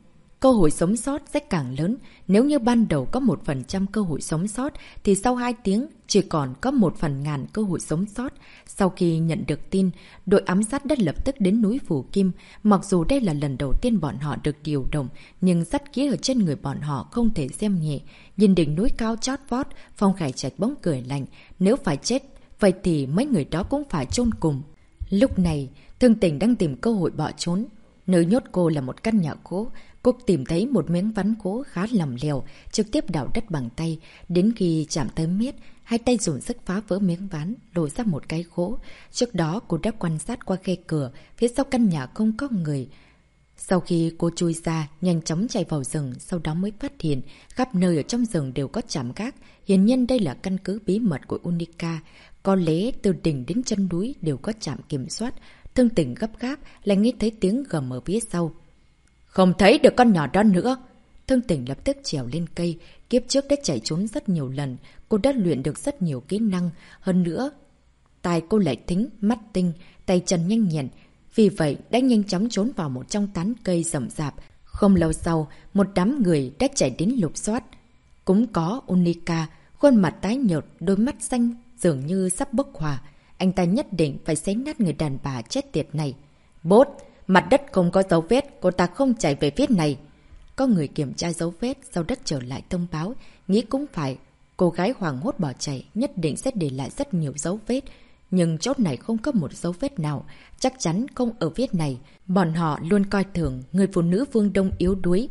S1: cơ hội sống sót sẽ càng lớn. Nếu như ban đầu có 1% cơ hội sống sót, thì sau 2 tiếng chỉ còn có 1/1000 cơ hội sống sót. Sau khi nhận được tin, đội ám sát đã lập tức đến núi Phù Kim. Mặc dù đây là lần đầu tiên bọn họ được điều động, nhưng sát khí ở trên người bọn họ không thể xem nhẹ. Nhìn đỉnh núi cao chót vót, Phong Khải Trạch bỗng cười lạnh. Nếu phải chết, vậy thì mấy người đó cũng phải chôn cùng. Lúc này, Thương Tình đang tìm cơ hội bỏ trốn. Nơi nhốt cô là một căn nhà gỗ. Cô tìm thấy một miếng ván gỗ khá lỏng lẻo, trực tiếp đào đất bằng tay. Đến khi chạm tới miết, hai tay dùng sức phá vỡ miếng ván, lộ ra một cái gỗ. Trước đó cô đã quan sát qua khe cửa, phía sau căn nhà không có người. Sau khi cô chui ra, nhanh chóng chạy vào rừng, sau đó mới phát hiện khắp nơi ở trong rừng đều có trạm gác. Hiển nhiên đây là căn cứ bí mật của Unica. Có lẽ từ đỉnh đến chân núi đều có trạm kiểm soát. Thương Tình gấp gáp, lại nghe thấy tiếng gầm ở phía sau. Không thấy được con nhỏ đó nữa. Thương Tình lập tức trèo lên cây. Kiếp trước đã chạy trốn rất nhiều lần. Cô đã luyện được rất nhiều kỹ năng. Hơn nữa, tai cô lại thính, mắt tinh, tay chân nhanh nhẹn. Vì vậy, đã nhanh chóng trốn vào một trong tán cây rậm rạp. Không lâu sau, một đám người đã chạy đến lục soát. Cũng có Unica, khuôn mặt tái nhợt, đôi mắt xanh dường như sắp bốc hỏa. Anh ta nhất định phải xé nát người đàn bà chết tiệt này. Bốt, mặt đất không có dấu vết, cô ta không chạy về phía này. Có người kiểm tra dấu vết, sau đất trở lại thông báo. Nghĩ cũng phải, cô gái hoảng hốt bỏ chạy, nhất định sẽ để lại rất nhiều dấu vết. Nhưng chốt này không có một dấu vết nào, chắc chắn không ở viết này. Bọn họ luôn coi thường người phụ nữ phương Đông yếu đuối.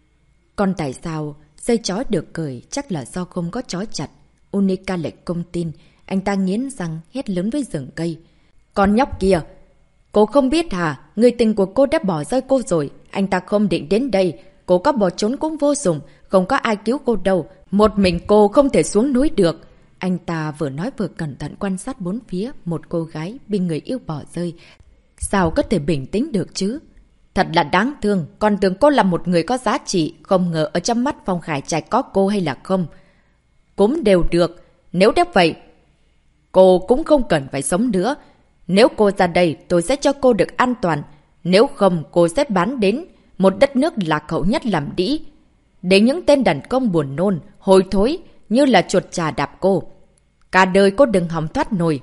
S1: Còn tại sao dây chói được cởi chắc là do không có chói chặt. Unica lại không tin. Anh ta nghiến răng hét lớn với rừng cây. Con nhóc kia, cô không biết hả? Người tình của cô đã bỏ rơi cô rồi. Anh ta không định đến đây. Cô có bỏ trốn cũng vô dụng. Không có ai cứu cô đâu. Một mình cô không thể xuống núi được. Anh ta vừa nói vừa cẩn thận quan sát bốn phía. Một cô gái bị người yêu bỏ rơi. Sao có thể bình tĩnh được chứ? Thật là đáng thương. Còn tưởng cô là một người có giá trị. Không ngờ ở trong mắt Phong Khải Trạch có cô hay là không. Cũng đều được. Nếu đã vậy, cô cũng không cần phải sống nữa. Nếu cô ra đây, tôi sẽ cho cô được an toàn. Nếu không, cô sẽ bán đến một đất nước lạc hậu nhất làm đĩ. Để những tên đàn công buồn nôn, hôi thối, như là chuột chà đạp cô. Cả đời cô đừng hòng thoát nổi.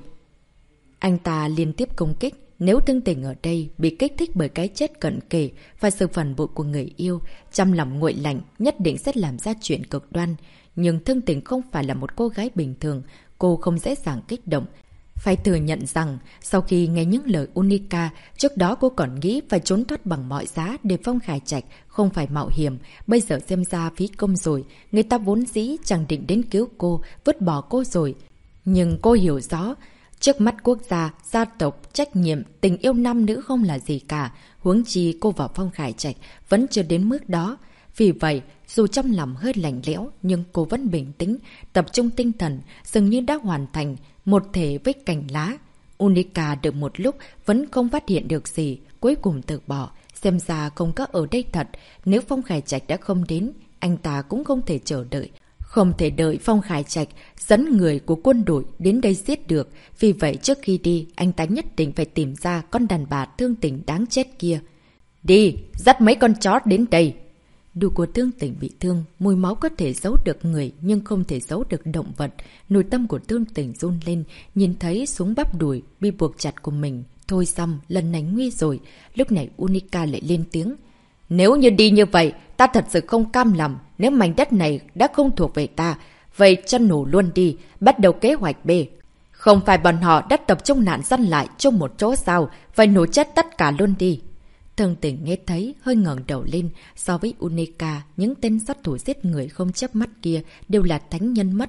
S1: Anh ta liên tiếp công kích. Nếu Thương Tình ở đây bị kích thích bởi cái chết cận kề và sự phản bội của người yêu, trong lòng nguội lạnh nhất định sẽ làm ra chuyện cực đoan. Nhưng Thương Tình không phải là một cô gái bình thường, cô không dễ dàng kích động. Phải thừa nhận rằng, sau khi nghe những lời Unica, trước đó cô còn nghĩ phải trốn thoát bằng mọi giá để Phong Khải Trạch không phải mạo hiểm. Bây giờ xem ra phí công rồi, người ta vốn dĩ chẳng định đến cứu cô, vứt bỏ cô rồi. Nhưng cô hiểu rõ, trước mắt quốc gia, gia tộc, trách nhiệm, tình yêu nam nữ không là gì cả. Huống chi cô và Phong Khải Trạch vẫn chưa đến mức đó. Vì vậy, dù trong lòng hơi lạnh lẽo, nhưng cô vẫn bình tĩnh, tập trung tinh thần, dường như đã hoàn thành một thể với cành lá. Unica được một lúc vẫn không phát hiện được gì, cuối cùng từ bỏ. Xem ra không có ở đây thật, nếu Phong Khải Trạch đã không đến, anh ta cũng không thể chờ đợi. Không thể đợi Phong Khải Trạch dẫn người của quân đội đến đây giết được. Vì vậy trước khi đi, anh ta nhất định phải tìm ra con đàn bà Thương Tình đáng chết kia. Đi, dắt mấy con chó đến đây. Đùi của Thương Tình bị thương, mùi máu có thể giấu được người nhưng không thể giấu được động vật. Nội tâm của Thương Tình run lên, nhìn thấy súng bắp đùi bị buộc chặt của mình. Thôi xong, lần này nguy rồi. Lúc này Unica lại lên tiếng. Nếu như đi như vậy, ta thật sự không cam lòng. Nếu mảnh đất này đã không thuộc về ta, vậy cho nổ luôn đi, bắt đầu kế hoạch B. Không phải bọn họ đã tập trung nạn dân lại chung một chỗ sao, vậy nổ chết tất cả luôn đi. Thương Tình nghe thấy, hơi ngẩng đầu lên. So với Unica, những tên sát thủ giết người không chớp mắt kia đều là thánh nhân mất.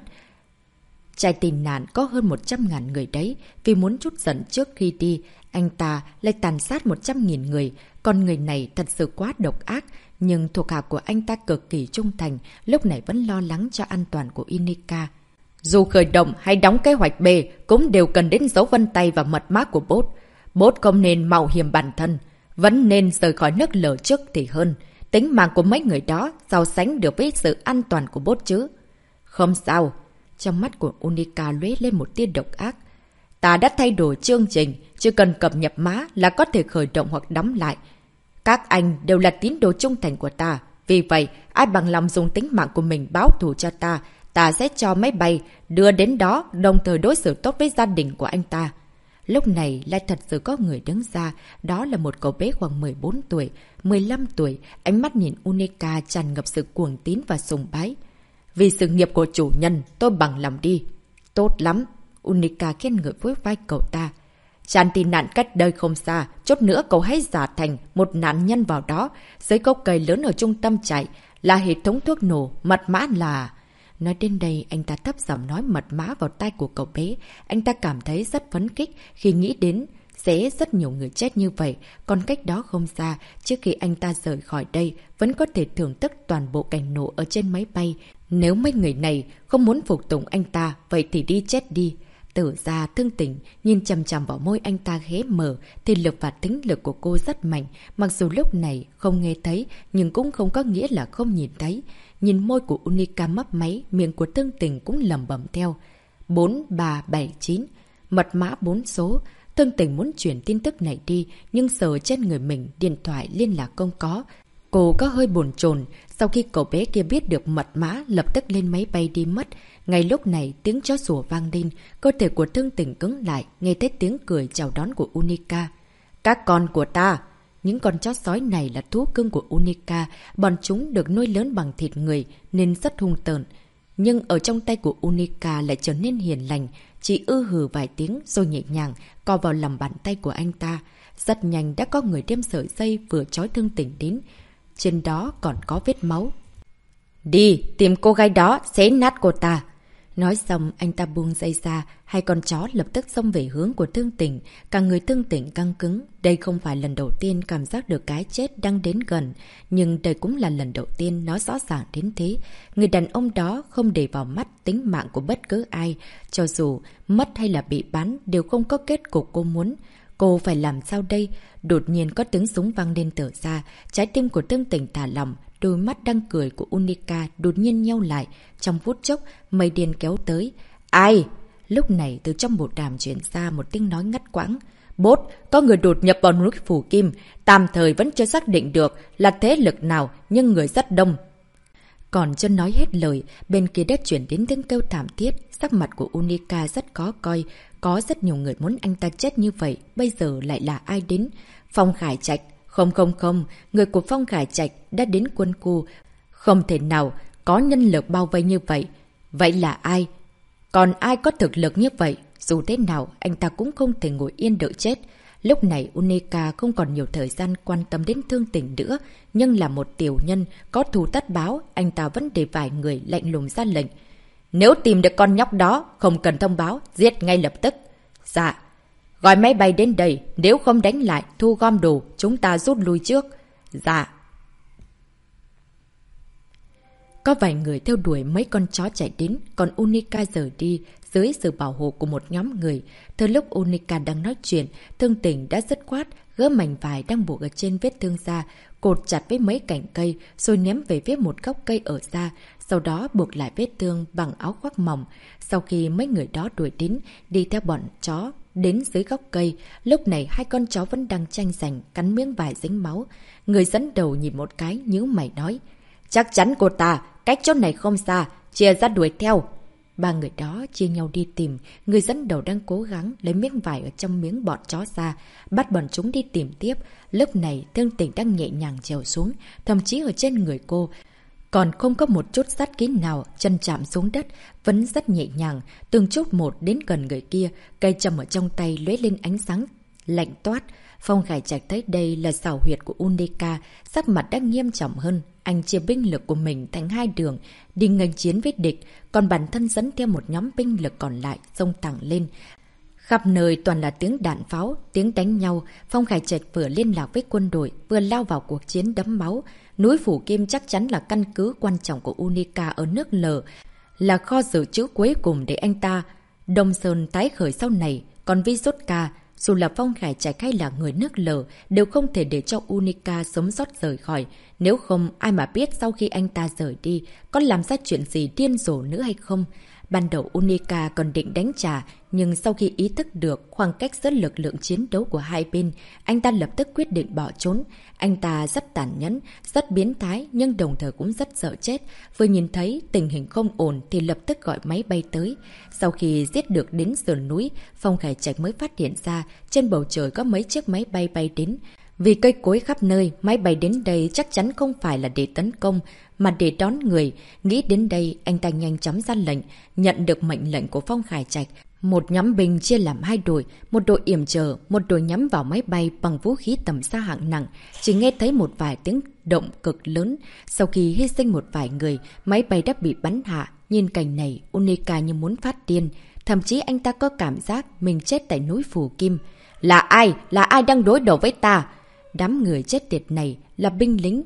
S1: Trại tị nạn có hơn 100.000 người đấy. Vì muốn chút giận trước khi đi, anh ta lại tàn sát 100.000 người. Con người này thật sự quá độc ác. Nhưng thuộc hạ của anh ta cực kỳ trung thành, lúc này vẫn lo lắng cho an toàn của Unica. Dù khởi động hay đóng kế hoạch B, cũng đều cần đến dấu vân tay và mật mã của Bốt. Bốt không nên mạo hiểm bản thân, vẫn nên rời khỏi nước lở trước thì hơn. Tính mạng của mấy người đó so sánh được với sự an toàn của Bốt chứ. Không sao. Trong mắt của Unica lóe lên một tia độc ác. Ta đã thay đổi chương trình, chỉ cần cập nhập mã là có thể khởi động hoặc đóng lại. Các anh đều là tín đồ trung thành của ta. Vì vậy, ai bằng lòng dùng tính mạng của mình báo thù cho ta, ta sẽ cho máy bay đưa đến đó, đồng thời đối xử tốt với gia đình của anh ta. Lúc này lại thật sự có người đứng ra, đó là một cậu bé khoảng 14 tuổi, 15 tuổi, ánh mắt nhìn Unica tràn ngập sự cuồng tín và sùng bái. Vì sự nghiệp của chủ nhân, tôi bằng lòng đi. Tốt lắm, Unica khen ngợi với vai cậu ta. Tràn tị nạn cách đây không xa, chút nữa cậu hãy giả thành một nạn nhân vào đó. Dưới gốc cây lớn ở trung tâm trại là hệ thống thuốc nổ, mật mã là... Nói đến đây, anh ta thấp giọng nói mật mã vào tai của cậu bé. Anh ta cảm thấy rất phấn khích khi nghĩ đến sẽ rất nhiều người chết như vậy. Còn cách đó không xa, trước khi anh ta rời khỏi đây, vẫn có thể thưởng thức toàn bộ cảnh nổ ở trên máy bay. Nếu mấy người này không muốn phục tùng anh ta, vậy thì đi chết đi. Tử ra Thương Tình nhìn chằm chằm vào môi anh ta hé mở, thì lực và tính lực của cô rất mạnh. Mặc dù lúc này không nghe thấy, nhưng cũng không có nghĩa là không nhìn thấy. Nhìn môi của Unica mấp máy, miệng của Thương Tình cũng lẩm bẩm theo. 4379, mật mã 4 số. Thương Tình muốn chuyển tin tức này đi, nhưng sờ trên người mình điện thoại liên lạc không có. Cô có hơi bồn chồn, sau khi cậu bé kia biết được mật mã lập tức lên máy bay đi mất. Ngay lúc này tiếng chó sủa vang lên, cơ thể của Thương Tình cứng lại, nghe thấy tiếng cười chào đón của Unica. Các con của ta! Những con chó sói này là thú cưng của Unica, bọn chúng được nuôi lớn bằng thịt người nên rất hung tợn. Nhưng ở trong tay của Unica lại trở nên hiền lành, chỉ hừ vài tiếng rồi nhẹ nhàng co vào lòng bàn tay của anh ta. Rất nhanh đã có người đem sợi dây vừa trói Thương Tình đến. Trên đó còn có vết máu. Đi, tìm cô gái đó, xé nát cô ta. Nói xong, anh ta buông dây ra, hai con chó lập tức xông về hướng của Thương Tình. Cả người Thương Tình căng cứng. Đây không phải lần đầu tiên cảm giác được cái chết đang đến gần, nhưng đây cũng là lần đầu tiên nó rõ ràng đến thế. Người đàn ông đó không để vào mắt tính mạng của bất cứ ai, cho dù mất hay là bị bắn đều không có kết cục cô muốn. Cô phải làm sao đây? Đột nhiên có tiếng súng vang lên từ xa, trái tim của Thương Tình thả lỏng, đôi mắt đang cười của Unica đột nhiên nheo lại. Trong phút chốc, mây điên kéo tới. Ai? Lúc này từ trong bộ đàm truyền ra một tiếng nói ngắt quãng. Bốt, có người đột nhập vào núi Phủ Kim, tạm thời vẫn chưa xác định được là thế lực nào, nhưng người rất đông. Còn chưa nói hết lời, bên kia đã chuyển đến tiếng kêu thảm thiết. Sắc mặt của Unica rất khó coi, có rất nhiều người muốn anh ta chết như vậy, bây giờ lại là ai đến? Phong Khải Trạch. Không, người của Phong Khải Trạch đã đến quân khu. Không thể nào có nhân lực bao vây như vậy. Vậy là ai? Còn ai có thực lực như vậy? Dù thế nào, anh ta cũng không thể ngồi yên đợi chết. Lúc này Unica không còn nhiều thời gian quan tâm đến Thương Tình nữa, nhưng là một tiểu nhân có thù tất báo, anh ta vẫn để vài người lạnh lùng ra lệnh. Nếu tìm được con nhóc đó, không cần thông báo, giết ngay lập tức. Dạ. Gọi máy bay đến đây, nếu không đánh lại, thu gom đồ, chúng ta rút lui trước. Dạ. Có vài người theo đuổi mấy con chó chạy đến, còn Unica rời đi dưới sự bảo hộ của một nhóm người. Từ lúc Unica đang nói chuyện, Thương Tình đã dứt khoát gỡ mảnh vải đang buộc ở trên vết thương ra, cột chặt với mấy cành cây, rồi ném về phía một gốc cây ở xa, sau đó buộc lại vết thương bằng áo khoác mỏng. Sau khi mấy người đó đuổi đến, đi theo bọn chó đến dưới gốc cây, lúc này hai con chó vẫn đang tranh giành, cắn miếng vải dính máu. Người dẫn đầu nhìn một cái, nhíu mày nói. Chắc chắn cô ta, cách chỗ này không xa, chia ra đuổi theo. Ba người đó chia nhau đi tìm, người dẫn đầu đang cố gắng lấy miếng vải ở trong miếng bọn chó ra, bắt bọn chúng đi tìm tiếp. Lúc này Thương Tình đang nhẹ nhàng trèo xuống, thậm chí ở trên người cô còn không có một chút sát khí nào, chân chạm xuống đất, vẫn rất nhẹ nhàng, từng chút một đến gần người kia, cây châm ở trong tay lóe lên ánh sáng lạnh toát. Phong Khải Trạch thấy đây là xảo huyệt của Unica, sắc mặt đã nghiêm trọng hơn. Anh chia binh lực của mình thành hai đường, đi nghênh chiến với địch, còn bản thân dẫn theo một nhóm binh lực còn lại xông thẳng lên. Khắp nơi toàn là tiếng đạn pháo, tiếng đánh nhau. Phong Khải Trạch vừa liên lạc với quân đội, vừa lao vào cuộc chiến đẫm máu. Núi Phủ Kim chắc chắn là căn cứ quan trọng của Unica ở nước L, là kho dự trữ cuối cùng để anh ta Đông Sơn tái khởi sau này. Còn Vizotka, dù là Phong Khải Trạch hay là người nước L, đều không thể để cho Unica sống sót rời khỏi. Nếu không, ai mà biết sau khi anh ta rời đi, có làm ra chuyện gì điên rồ nữa hay không. Ban đầu Unica còn định đánh trả, nhưng sau khi ý thức được khoảng cách giữa lực lượng chiến đấu của hai bên, anh ta lập tức quyết định bỏ trốn. Anh ta rất tàn nhẫn, rất biến thái, nhưng đồng thời cũng rất sợ chết. Vừa nhìn thấy tình hình không ổn thì lập tức gọi máy bay tới. Sau khi giết được đến sườn núi, Phong Khải Trạch mới phát hiện ra trên bầu trời có mấy chiếc máy bay bay đến. Vì cây cối khắp nơi, máy bay đến đây chắc chắn không phải là để tấn công, mà để đón người. Nghĩ đến đây, anh ta nhanh chóng ra lệnh, nhận được mệnh lệnh của Phong Khải Trạch. Một nhóm binh chia làm hai đội, một đội yểm trợ, một đội nhắm vào máy bay bằng vũ khí tầm xa hạng nặng. Chỉ nghe thấy một vài tiếng động cực lớn. Sau khi hy sinh một vài người, máy bay đã bị bắn hạ. Nhìn cảnh này, Unica như muốn phát điên. Thậm chí anh ta có cảm giác mình chết tại núi Phù Kim. Là ai? Là ai đang đối đầu với ta? Đám người chết tiệt này là binh lính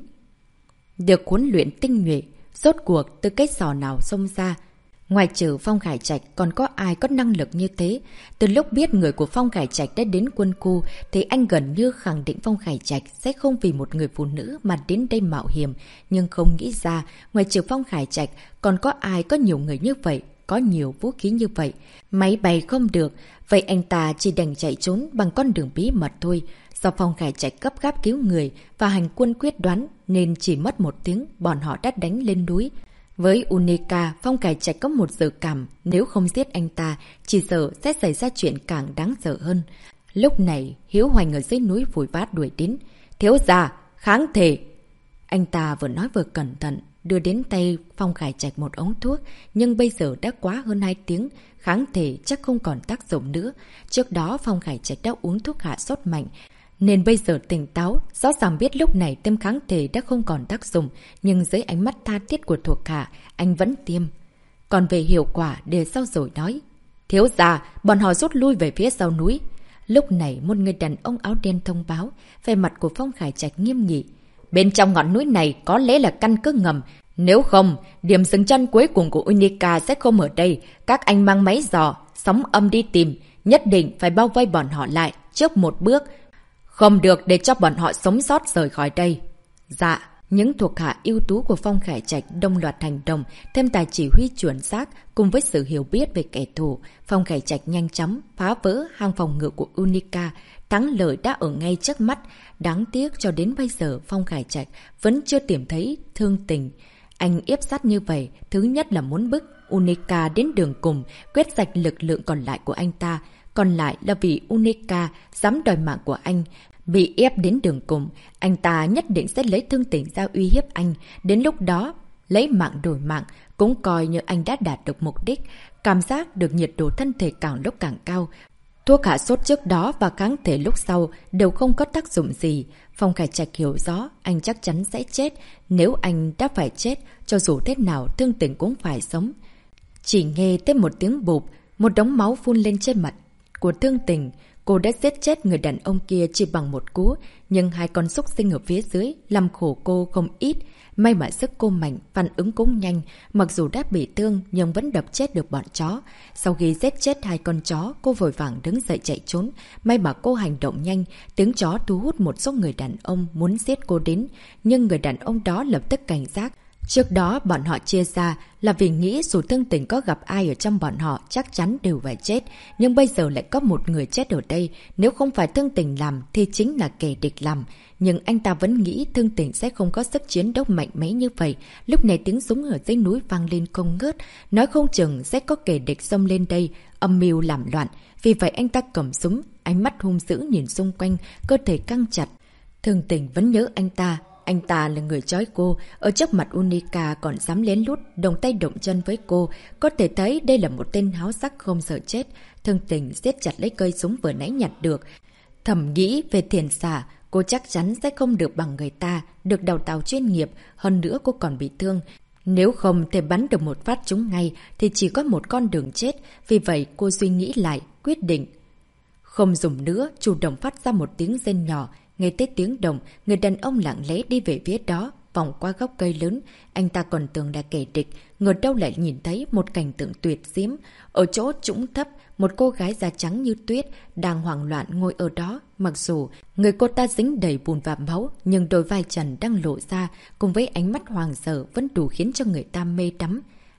S1: được huấn luyện tinh nhuệ, rốt cuộc từ cái sò nào xông ra. Ngoài trừ Phong Khải Trạch còn có ai có năng lực như thế? Từ lúc biết người của Phong Khải Trạch đã đến quân khu thì anh gần như khẳng định Phong Khải Trạch sẽ không vì một người phụ nữ mà đến đây mạo hiểm. Nhưng không nghĩ ra, ngoài trừ Phong Khải Trạch còn có ai có nhiều người như vậy, có nhiều vũ khí như vậy. Máy bay không được, vậy anh ta chỉ đành chạy trốn bằng con đường bí mật thôi. Do Phong Khải Trạch gấp gáp cứu người và hành quân quyết đoán nên chỉ mất 1 tiếng bọn họ đã đánh lên núi. Với Unica, Phong Khải Trạch có một dự cảm nếu không giết anh ta, chỉ sợ sẽ xảy ra chuyện càng đáng sợ hơn. Lúc này, Hiếu Hoành ở dưới núi vội vã đuổi đến. Thiếu gia, kháng thể! Anh ta vừa nói vừa cẩn thận, đưa đến tay Phong Khải Trạch một ống thuốc, nhưng bây giờ đã quá hơn 2 tiếng, kháng thể chắc không còn tác dụng nữa. Trước đó Phong Khải Trạch đã uống thuốc hạ sốt mạnh, nên bây giờ tỉnh táo, rõ ràng biết lúc này tiêm kháng thể đã không còn tác dụng, nhưng dưới ánh mắt tha thiết của thuộc hạ, anh vẫn tiêm. Còn về hiệu quả để sau rồi nói. Thiếu gia, bọn họ rút lui về phía sau núi. Lúc này một người đàn ông áo đen thông báo, vẻ mặt của Phong Khải Trạch nghiêm nghị. Bên trong ngọn núi này có lẽ là căn cứ ngầm. Nếu không, điểm dừng chân cuối cùng của Unica sẽ không ở đây. Các anh mang máy dò, sóng âm đi tìm. Nhất định phải bao vây bọn họ lại trước một bước. Không được để cho bọn họ sống sót rời khỏi đây. Dạ, những thuộc hạ ưu tú của Phong Khải Trạch đồng loạt hành động, thêm tài chỉ huy chuẩn xác cùng với sự hiểu biết về kẻ thù. Phong Khải Trạch nhanh chóng phá vỡ hang phòng ngự của Unica. Thắng lợi đã ở ngay trước mắt. Đáng tiếc cho đến bây giờ Phong Khải Trạch vẫn chưa tìm thấy Thương Tình. Anh ép sát như vậy, thứ nhất là muốn bức Unica đến đường cùng, quét sạch lực lượng còn lại của anh ta. Còn lại là vì Unica dám đòi mạng của anh. Bị ép đến đường cùng, anh ta nhất định sẽ lấy Thương Tình ra uy hiếp anh. Đến lúc đó, lấy mạng đổi mạng, cũng coi như anh đã đạt được mục đích. Cảm giác được nhiệt độ thân thể càng lúc càng cao. Thuốc hạ sốt trước đó và kháng thể lúc sau đều không có tác dụng gì. Phong Khải Trạch hiểu rõ anh chắc chắn sẽ chết. Nếu anh đã phải chết, cho dù thế nào Thương Tình cũng phải sống. Chỉ nghe thêm một tiếng bụp, một đống máu phun lên trên mặt của Thương Tình. Cô đã giết chết người đàn ông kia chỉ bằng một cú, nhưng 2 con súc sinh ở phía dưới làm khổ cô không ít. May mà sức cô mạnh, phản ứng cũng nhanh, mặc dù đã bị thương nhưng vẫn đập chết được bọn chó. Sau khi giết chết 2 con chó, cô vội vàng đứng dậy chạy trốn. May mà cô hành động nhanh, tiếng chó thu hút một số người đàn ông muốn giết cô đến, nhưng người đàn ông đó lập tức cảnh giác. Trước đó bọn họ chia ra là vì nghĩ dù Thương Tình có gặp ai ở trong bọn họ chắc chắn đều phải chết. Nhưng bây giờ lại có một người chết ở đây, nếu không phải Thương Tình làm thì chính là kẻ địch làm. Nhưng anh ta vẫn nghĩ Thương Tình sẽ không có sức chiến đấu mạnh mẽ như vậy. Lúc này tiếng súng ở dưới núi vang lên không ngớt, nói không chừng sẽ có kẻ địch xông lên đây, âm mưu làm loạn. Vì vậy anh ta cầm súng, ánh mắt hung dữ nhìn xung quanh, cơ thể căng chặt. Thương Tình vẫn nhớ anh ta. Anh ta là người trói cô, ở trước mặt Unica còn dám lén lút, đồng tay động chân với cô. Có thể thấy đây là một tên háo sắc không sợ chết. Thương Tình siết chặt lấy cây súng vừa nãy nhặt được. Thầm nghĩ về thiền xả, cô chắc chắn sẽ không được bằng người ta, được đào tạo chuyên nghiệp, hơn nữa cô còn bị thương. Nếu không thể bắn được một phát trúng ngay thì chỉ có một con đường chết. Vì vậy cô suy nghĩ lại, quyết định không dùng nữa, chủ động phát ra một tiếng rên nhỏ. Nghe tới tiếng động, người đàn ông lặng lẽ đi về phía đó, vòng qua gốc cây lớn. Anh ta còn tưởng là kẻ địch, ngờ đâu lại nhìn thấy một cảnh tượng tuyệt diễm. Ở chỗ trũng thấp, một cô gái da trắng như tuyết đang hoảng loạn ngồi ở đó. Mặc dù người cô ta dính đầy bùn và máu, nhưng đôi vai trần đang lộ ra cùng với ánh mắt hoàng sợ vẫn đủ khiến cho người ta mê đắm.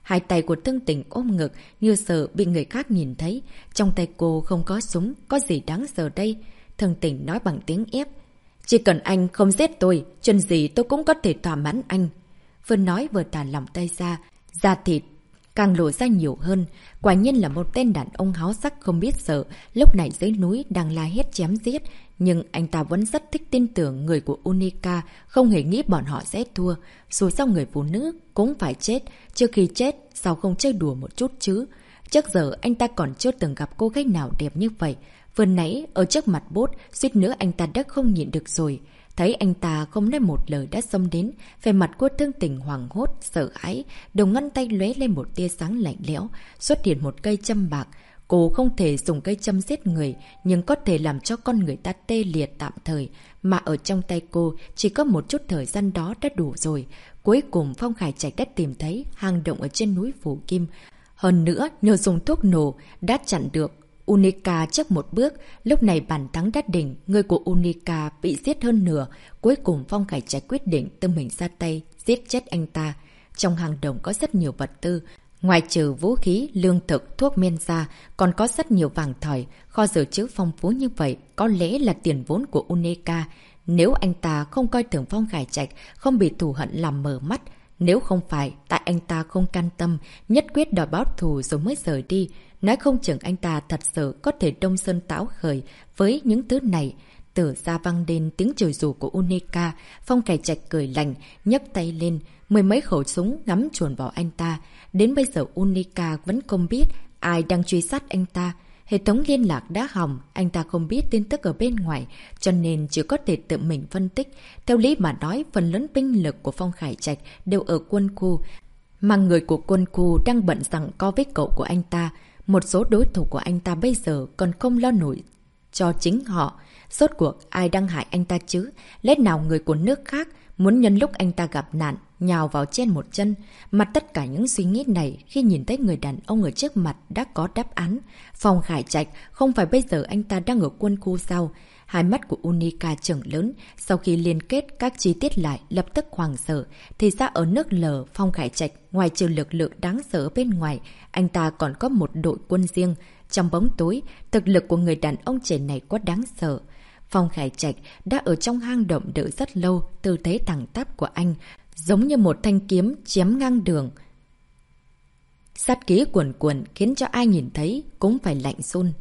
S1: Hai tay của Thương Tình ôm ngực như sợ bị người khác nhìn thấy. Trong tay cô không có súng, có gì đáng sợ đây? Thương Tình nói bằng tiếng ép. Chỉ cần anh không giết tôi, chuyện gì tôi cũng có thể thỏa mãn anh. Vừa nói vừa thả lỏng tay ra, da thịt càng lộ ra nhiều hơn. Quả nhiên là một tên đàn ông háo sắc không biết sợ, lúc này dưới núi đang la hét chém giết. Nhưng anh ta vẫn rất thích tin tưởng người của Unica, không hề nghĩ bọn họ sẽ thua. Dù sao người phụ nữ cũng phải chết, trước khi chết sao không chơi đùa một chút chứ. Trước giờ anh ta còn chưa từng gặp cô gái nào đẹp như vậy. Vừa nãy ở trước mặt bốt, suýt nữa anh ta đã không nhịn được rồi. Thấy anh ta không nói một lời đã xông đến, về mặt của Thương Tình hoảng hốt, sợ hãi, đầu ngón tay lóe lên một tia sáng lạnh lẽo, xuất hiện một cây châm bạc. Cô không thể dùng cây châm giết người, nhưng có thể làm cho con người ta tê liệt tạm thời, mà ở trong tay cô chỉ có một chút thời gian đó đã đủ rồi. Cuối cùng Phong Khải Trạch đã tìm thấy hang động ở trên núi Phủ Kim. Hơn nữa, nhờ dùng thuốc nổ đã chặn được Unica trước một bước. Lúc này bàn thắng đã định, người của Unica bị giết hơn nửa. Cuối cùng Phong Khải Trạch quyết định tự mình ra tay giết chết anh ta. Trong hang động có rất nhiều vật tư, ngoài trừ vũ khí, lương thực, thuốc men ra, còn có rất nhiều vàng thỏi. Kho dự trữ phong phú như vậy có lẽ là tiền vốn của Unica. Nếu anh ta không coi thường Phong Khải Trạch, không bị thù hận làm mờ mắt, nếu không phải tại anh ta không can tâm, nhất quyết đòi báo thù rồi mới rời đi, nói không chừng anh ta thật sự có thể đông sơn táo khởi với những thứ này. Từ xa vang lên tiếng chửi rủa của Unica, Phong Khải Trạch cười lạnh, nhấc tay lên, mười mấy khẩu súng ngắm chuồn vào anh ta. Đến bây giờ Unica vẫn không biết ai đang truy sát anh ta. Hệ thống liên lạc đã hỏng, anh ta không biết tin tức ở bên ngoài, cho nên chỉ có thể tự mình phân tích. Theo lý mà nói, phần lớn binh lực của Phong Khải Trạch đều ở quân khu, mà người của quân khu đang bận giằng co với cậu của anh ta. Một số đối thủ của anh ta bây giờ còn không lo nổi cho chính họ. Rốt cuộc ai đang hại anh ta chứ? Lẽ nào người của nước khác muốn nhân lúc anh ta gặp nạn nhào vào trên một chân? Mà tất cả những suy nghĩ này khi nhìn thấy người đàn ông ở trước mặt đã có đáp án. Phong Khải Trạch, không phải bây giờ anh ta đang ở quân khu sao? Hai mắt của Unica trừng lớn, sau khi liên kết các chi tiết lại lập tức hoảng sợ. Thì ra ở nước lờ, Phong Khải Trạch ngoài trừ lực lượng đáng sợ bên ngoài, anh ta còn có một đội quân riêng. Trong bóng tối, thực lực của người đàn ông trẻ này quá đáng sợ. Phong Khải Trạch đã ở trong hang động đợi rất lâu, tư thế thẳng tắp của anh giống như một thanh kiếm chém ngang đường. Sát khí cuồn cuộn khiến cho ai nhìn thấy cũng phải lạnh run.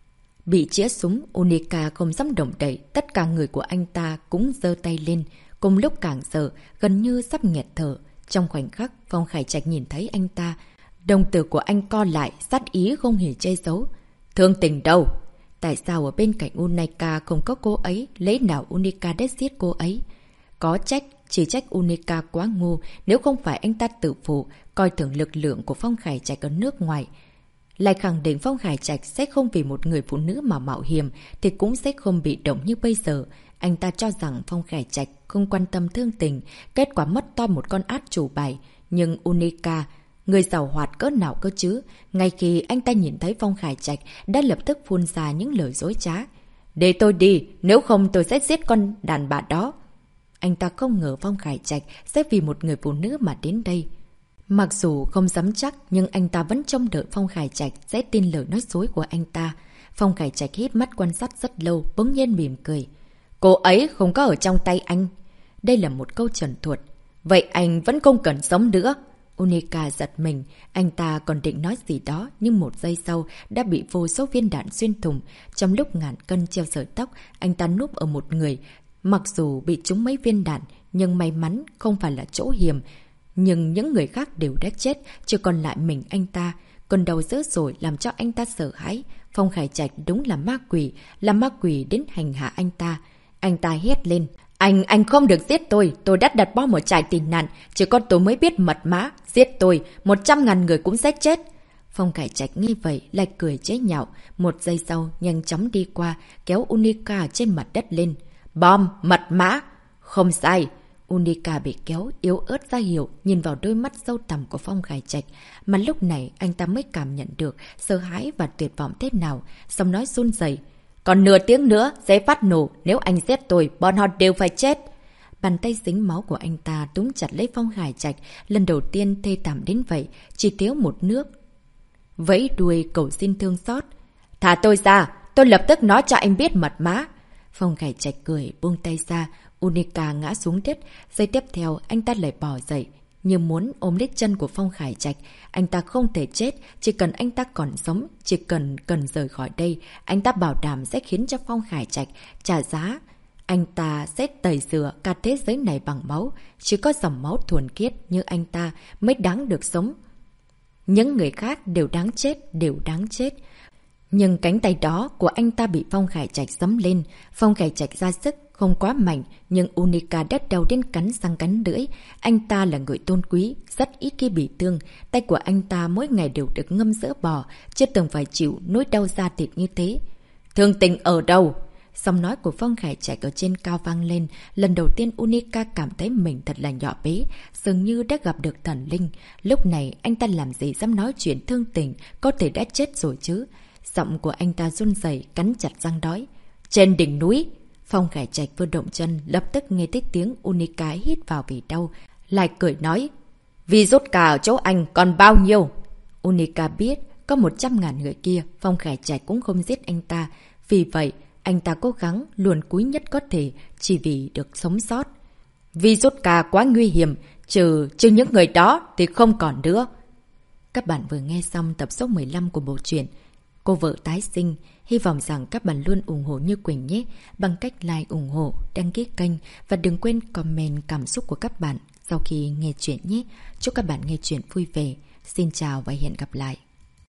S1: Bị chĩa súng, Unica không dám động đậy, tất cả người của anh ta cũng giơ tay lên, cùng lúc càng sợ, gần như sắp nghẹt thở. Trong khoảnh khắc, Phong Khải Trạch nhìn thấy anh ta, đồng tử của anh co lại, sát ý không hề che giấu. Thương Tình đâu? Tại sao ở bên cạnh Unica không có cô ấy, lấy nào Unica đã giết cô ấy? Có trách, chỉ trách Unica quá ngu, nếu không phải anh ta tự phụ, coi thường lực lượng của Phong Khải Trạch ở nước ngoài. Lại khẳng định Phong Khải Trạch sẽ không vì một người phụ nữ mà mạo hiểm, thì cũng sẽ không bị động như bây giờ. Anh ta cho rằng Phong Khải Trạch không quan tâm Thương Tình, kết quả mất toi một con át chủ bài. Nhưng Unica, người giàu hoạt cỡ nào cơ chứ? Ngay khi anh ta nhìn thấy Phong Khải Trạch đã lập tức phun ra những lời dối trá. Để tôi đi, nếu không tôi sẽ giết con đàn bà đó. Anh ta không ngờ Phong Khải Trạch sẽ vì một người phụ nữ mà đến đây. Mặc dù không dám chắc, nhưng anh ta vẫn trông đợi Phong Khải Trạch sẽ tin lời nói dối của anh ta. Phong Khải Trạch hít mắt quan sát rất lâu, bỗng nhiên mỉm cười. Cô ấy không có ở trong tay anh. Đây là một câu trần thuật. Vậy anh vẫn không cần sống nữa. Unica giật mình, anh ta còn định nói gì đó, nhưng một giây sau đã bị vô số viên đạn xuyên thủng. Trong lúc ngàn cân treo sợi tóc, anh ta núp ở một người. Mặc dù bị trúng mấy viên đạn, nhưng may mắn không phải là chỗ hiểm. Nhưng những người khác đều đã chết, chỉ còn lại mình anh ta. Cơn đau dữ dội làm cho anh ta sợ hãi. Phong Khải Trạch đúng là ma quỷ đến hành hạ anh ta. Anh ta hét lên. Anh không được giết tôi đã đặt bom ở trại tị nạn, chỉ có tôi mới biết mật mã. Giết tôi, 100.000 người cũng sẽ chết. Phong Khải Trạch nghe vậy lại cười chế nhạo. Một giây sau nhanh chóng đi qua, kéo Unica trên mặt đất lên. Bom, mật mã. Không sai. Unica bị kéo yếu ớt ra hiệu, nhìn vào đôi mắt sâu thẳm của Phong Khải Trạch, mà lúc này anh ta mới cảm nhận được sợ hãi và tuyệt vọng thế nào. Xong nói run rẩy. Còn nửa tiếng nữa sẽ phát nổ, nếu anh giết tôi, bọn họ đều phải chết. Bàn tay dính máu của anh ta túm chặt lấy Phong Khải Trạch, lần đầu tiên thê thảm đến vậy, chỉ thiếu một nước. Vẫy đuôi cầu xin thương xót. Thả tôi ra, tôi lập tức nói cho anh biết mật mã. Phong Khải Trạch cười, buông tay ra, Unica ngã xuống đất. Giây tiếp theo, anh ta lại bò dậy, như muốn ôm lấy chân của Phong Khải Trạch. Anh ta không thể chết, chỉ cần anh ta còn sống, chỉ cần rời khỏi đây, anh ta bảo đảm sẽ khiến cho Phong Khải Trạch trả giá. Anh ta sẽ tẩy rửa cả thế giới này bằng máu, chỉ có dòng máu thuần khiết như anh ta mới đáng được sống. Những người khác đều đáng chết, đều đáng chết. Nhưng cánh tay đó của anh ta bị Phong Khải Trạch giẫm lên. Phong Khải Trạch ra sức, không quá mạnh, nhưng Unica đắt đầu đến cắn răng cắn lưỡi. Anh ta là người tôn quý, rất ít khi bị thương. Tay của anh ta mỗi ngày đều được ngâm sữa bò, chưa từng phải chịu nỗi đau da thịt như thế. Thương tình ở đâu? Giọng nói của Phong Khải Trạch ở trên cao vang lên. Lần đầu tiên Unica cảm thấy mình thật là nhỏ bé, dường như đã gặp được thần linh. Lúc này anh ta làm gì dám nói chuyện thương tình, có thể đã chết rồi chứ. Giọng của anh ta run rẩy, cắn chặt răng đói. Trên đỉnh núi, Phong Khải Trạch vừa động chân, lập tức nghe thấy tiếng Unica hít vào vì đau, lại cười nói. Vì rốt cả ở chỗ anh còn bao nhiêu? Unica biết có 100.000 người kia, Phong Khải Trạch cũng không giết anh ta. Vì vậy, anh ta cố gắng luồn cúi nhất có thể, chỉ vì được sống sót. Vì rốt cả quá nguy hiểm, trừ những người đó thì không còn nữa. Các bạn vừa nghe xong tập số 15 của bộ truyện Cô Vợ Tái Sinh. Hy vọng rằng các bạn luôn ủng hộ Như Quỳnh nhé, bằng cách like, ủng hộ, đăng ký kênh và đừng quên comment cảm xúc của các bạn sau khi nghe chuyện nhé. Chúc các bạn nghe chuyện vui vẻ. Xin chào và hẹn gặp lại.